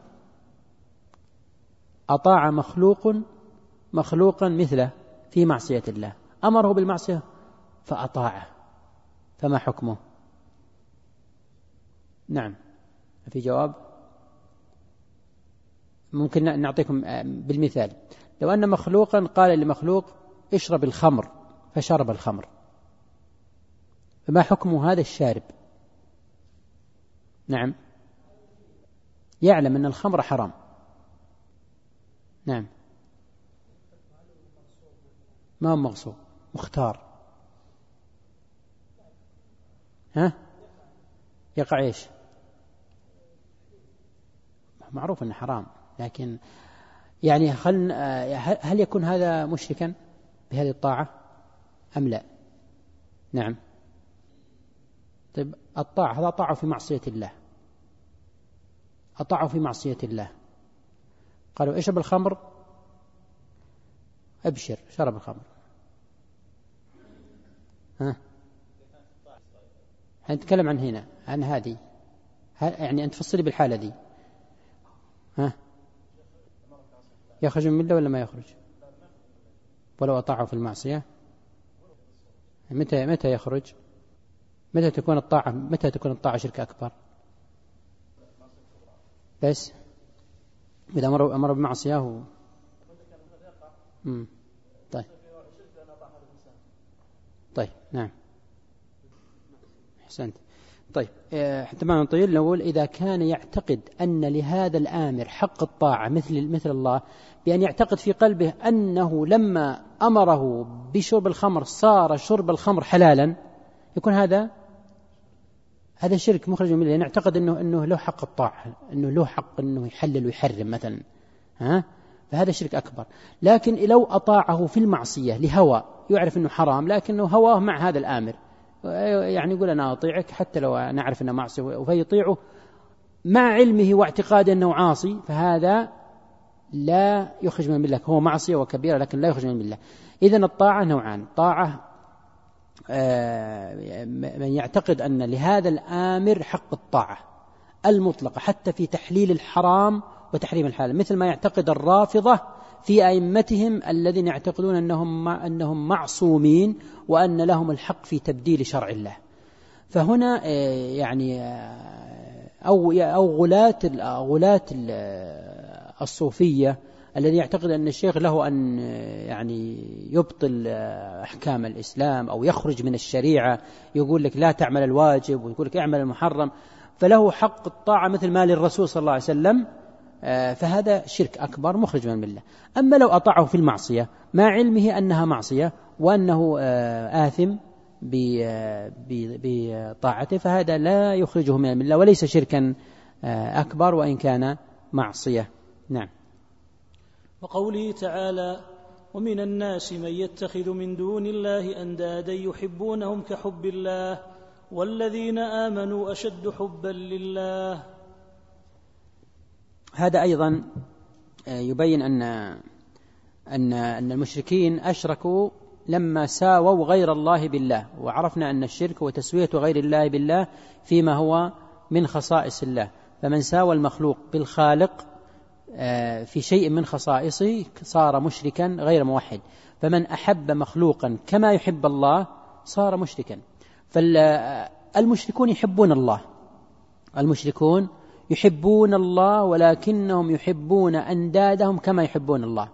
أطاع مخلوق مخلوقا مثله في معصية الله، أمره بالمعصية فأطاعه، فما حكمه؟ نعم، في جواب؟ ممكن نعطيكم بالمثال. لو أن مخلوقا قال لمخلوق اشرب الخمر فشرب الخمر، فما حكم هذا الشارب؟ نعم، يعلم أن الخمر حرام. نعم، ما هو مغصوب، مختار. ها يقع إيش؟ معروف أنه حرام، لكن يعني هل, هل يكون هذا مشركا بهذه الطاعة أم لا؟ نعم. طيب الطاعة، هذا طاعة في معصية الله، أطاعوا في معصية الله، قالوا اشرب الخمر، أبشر شرب الخمر. ها هنتكلم عن هنا عن هذه، يعني أنت تفصلي بالحالة دي. ها يخرج من الملة ولا ما يخرج؟ ولو أطاعوا في المعصية متى متى يخرج؟ متى تكون الطاعة متى تكون الطاعة شرك أكبر؟ بس إذا أمر أمر بمعصية هو. امم طيب طيب نعم أحسنت. طيب حتى ما نطيل نقول إذا كان يعتقد أن لهذا الآمر حق الطاعة مثل مثل الله، بأن يعتقد في قلبه أنه لما أمره بشرب الخمر صار شرب الخمر حلالا، يكون هذا هذا شرك مخرج من الملة. نعتقد أنه أنه له حق الطاعة، أنه له حق أنه يحلل ويحرم مثلا، ها فهذا شرك أكبر. لكن لو أطاعه في المعصية لهوى، يعرف أنه حرام لكنه هواه مع هذا الآمر، يعني يقول أنا أطيعك حتى لو نعرف أنه معصية، فيطيعه مع علمه واعتقاد أنه عاصي، فهذا لا يخرج من الملة، هو معصية وكبيرة لكن لا يخرج من الملة. إذن الطاعة نوعان، طاعة من يعتقد أن لهذا الآمر حق الطاعة المطلقة حتى في تحليل الحرام وتحريم الحلال، مثل ما يعتقد الرافضة في أئمتهم الذين يعتقدون أنهم أنهم معصومين وأن لهم الحق في تبديل شرع الله. فهنا يعني أو أو غلاة غلاة الصوفية الذي يعتقد أن الشيخ له أن يعني يبطل أحكام الإسلام أو يخرج من الشريعة، يقول لك لا تعمل الواجب ويقول لك اعمل المحرم، فله حق الطاعة مثل ما للرسول صلى الله عليه وسلم، فهذا شرك أكبر مخرج من الملة. أما لو أطاعه في المعصية مع علمه أنها معصية وأنه آثم بطاعته، فهذا لا يخرجه من الملة وليس شركا أكبر وإن كان معصية. نعم. وقوله تعالى: ومن الناس من يتخذ من دون الله أندادا يحبونهم كحب الله والذين آمنوا أشد حبا لله. هذا أيضا يبين أن أن أن المشركين أشركوا لما ساووا غير الله بالله، وعرفنا أن الشرك هو تسوية غير الله بالله فيما هو من خصائص الله، فمن ساوى المخلوق بالخالق في شيء من خصائصه صار مشركا غير موحد. فمن أحب مخلوقا كما يحب الله صار مشركا. فالمشركون يحبون الله، المشركون يحبون الله ولكنهم يحبون أندادهم كما يحبون الله.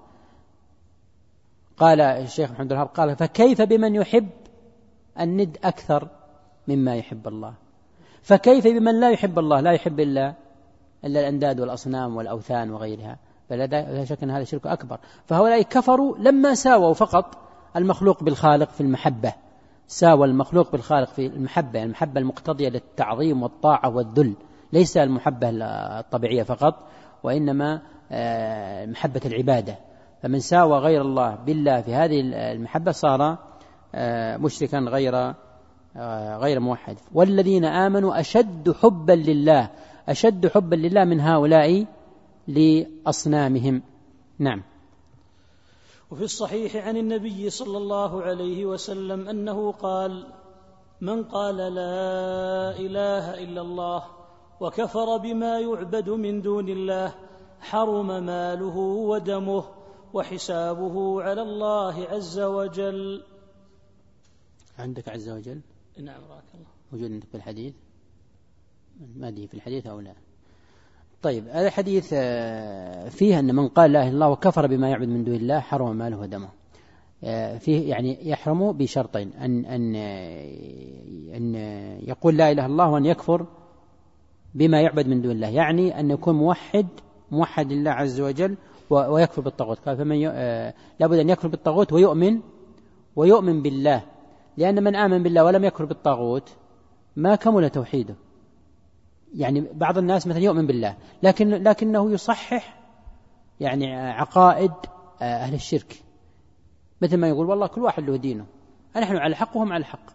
قال الشيخ محمد الوهاب قال: فكيف بمن يحب الند أكثر مما يحب الله؟ فكيف بمن لا يحب الله، لا يحب إلا إلا الأنداد والأصنام والأوثان وغيرها؟ فلا شك أن هذا شرك أكبر. فهؤلاء كفروا لما ساووا فقط المخلوق بالخالق في المحبة، ساوى المخلوق بالخالق في المحبة، المحبة المقتضية للتعظيم والطاعة والذل، ليس المحبة الطبيعية فقط وإنما محبة العبادة. فمن ساوى غير الله بالله في هذه المحبة صار مشركا غير غير موحد. والذين آمنوا أشد حبا لله، أشد حبا لله من هؤلاء لأصنامهم. نعم. وفي الصحيح عن النبي صلى الله عليه وسلم أنه قال: من قال لا إله إلا الله وكفر بما يعبد من دون الله حرم ماله ودمه وحسابه على الله عز وجل. عندك عز وجل؟ نعم بارك الله. موجود عندك في الحديث؟ ما أدري في الحديث أو لا. طيب، هذا الحديث فيه أن من قال لا إله إلا الله وكفر بما يعبد من دون الله حرم ماله ودمه. فيه يعني يحرم بشرطين: أن أن أن يقول لا إله إلا الله وأن يكفر بما يعبد من دون الله، يعني أن يكون موحد موحد لله عز وجل ويكفر بالطاغوت. قال: فمن لابد أن يكفر بالطاغوت ويؤمن ويؤمن بالله، لأن من آمن بالله ولم يكفر بالطاغوت ما كمل توحيده. يعني بعض الناس مثلا يؤمن بالله لكن لكنه يصحح يعني عقائد أهل الشرك، مثل ما يقول والله كل واحد له دينه، نحن على حق وهم على حق،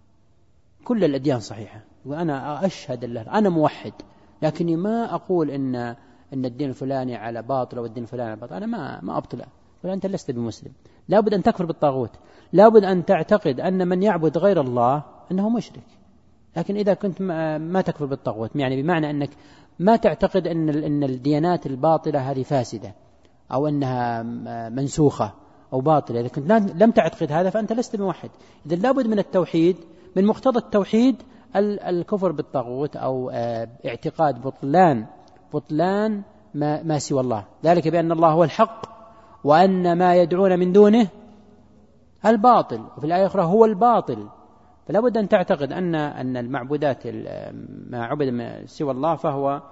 كل الأديان صحيحة، وأنا أشهد الله أنا موحد، لكني ما أقول إن إن الدين الفلاني على باطل والدين الفلاني على باطل، أنا ما ما أبطله. وأنت لست بمسلم، لابد أن تكفر بالطاغوت، لابد أن تعتقد أن من يعبد غير الله أنه مشرك. لكن إذا كنت ما تكفر بالطاغوت، يعني بمعنى أنك ما تعتقد أن أن الديانات الباطلة هذه فاسدة أو أنها منسوخة أو باطلة، إذا كنت لم تعتقد هذا فأنت لست بموحد. إذا لابد من التوحيد، من مقتضى التوحيد الكفر بالطاغوت أو اعتقاد بطلان بطلان ما, ما سوى الله، ذلك بأن الله هو الحق وأن ما يدعون من دونه الباطل، وفي الآية الأخرى هو الباطل. فلا بد أن تعتقد أن أن المعبودات ما عبد سوى الله فهو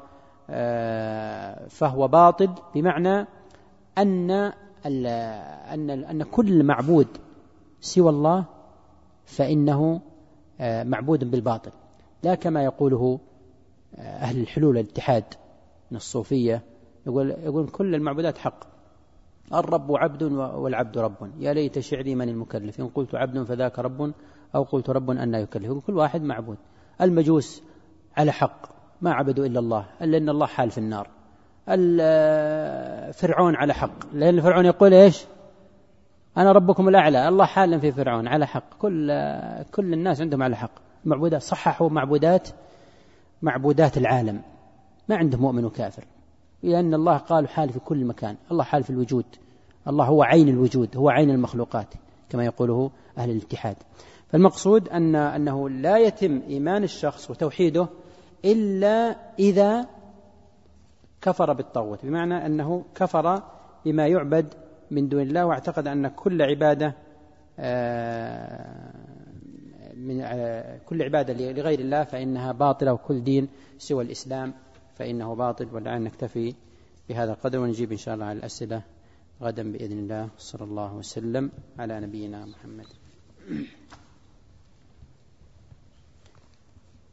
فهو باطل، بمعنى أن أن أن كل معبود سوى الله فإنه معبود بالباطل، لا كما يقوله أهل الحلول الاتحاد من الصوفية، يقول يقول كل المعبودات حق، الرب عبد والعبد رب، يا ليت شعري من المكلف، إن قلت عبد فذاك رب أو قلت رب أن لا يكلف. كل واحد معبود. المجوس على حق ما عبدوا إلا الله، إلا أن الله حال في النار. فرعون على حق، لأن فرعون يقول إيش؟ أنا ربكم الأعلى، الله حال في فرعون على حق. كل كل الناس عندهم على حق. معبودات صححوا معبودات معبودات العالم، ما عندهم مؤمن وكافر، لأن الله قال حال في كل مكان، الله حال في الوجود، الله هو عين الوجود، هو عين المخلوقات كما يقوله أهل الاتحاد. فالمقصود أن أنه لا يتم إيمان الشخص وتوحيده إلا إذا كفر بالطاغوت، بمعنى أنه كفر بما يعبد من دون الله، واعتقد أن كل عبادة من كل عبادة لغير الله فإنها باطلة، وكل دين سوى الإسلام فإنه باطل. ولعل نكتفي بهذا القدر، ونجيب إن شاء الله على الأسئلة غدا بإذن الله. صلى الله وسلم على نبينا محمد.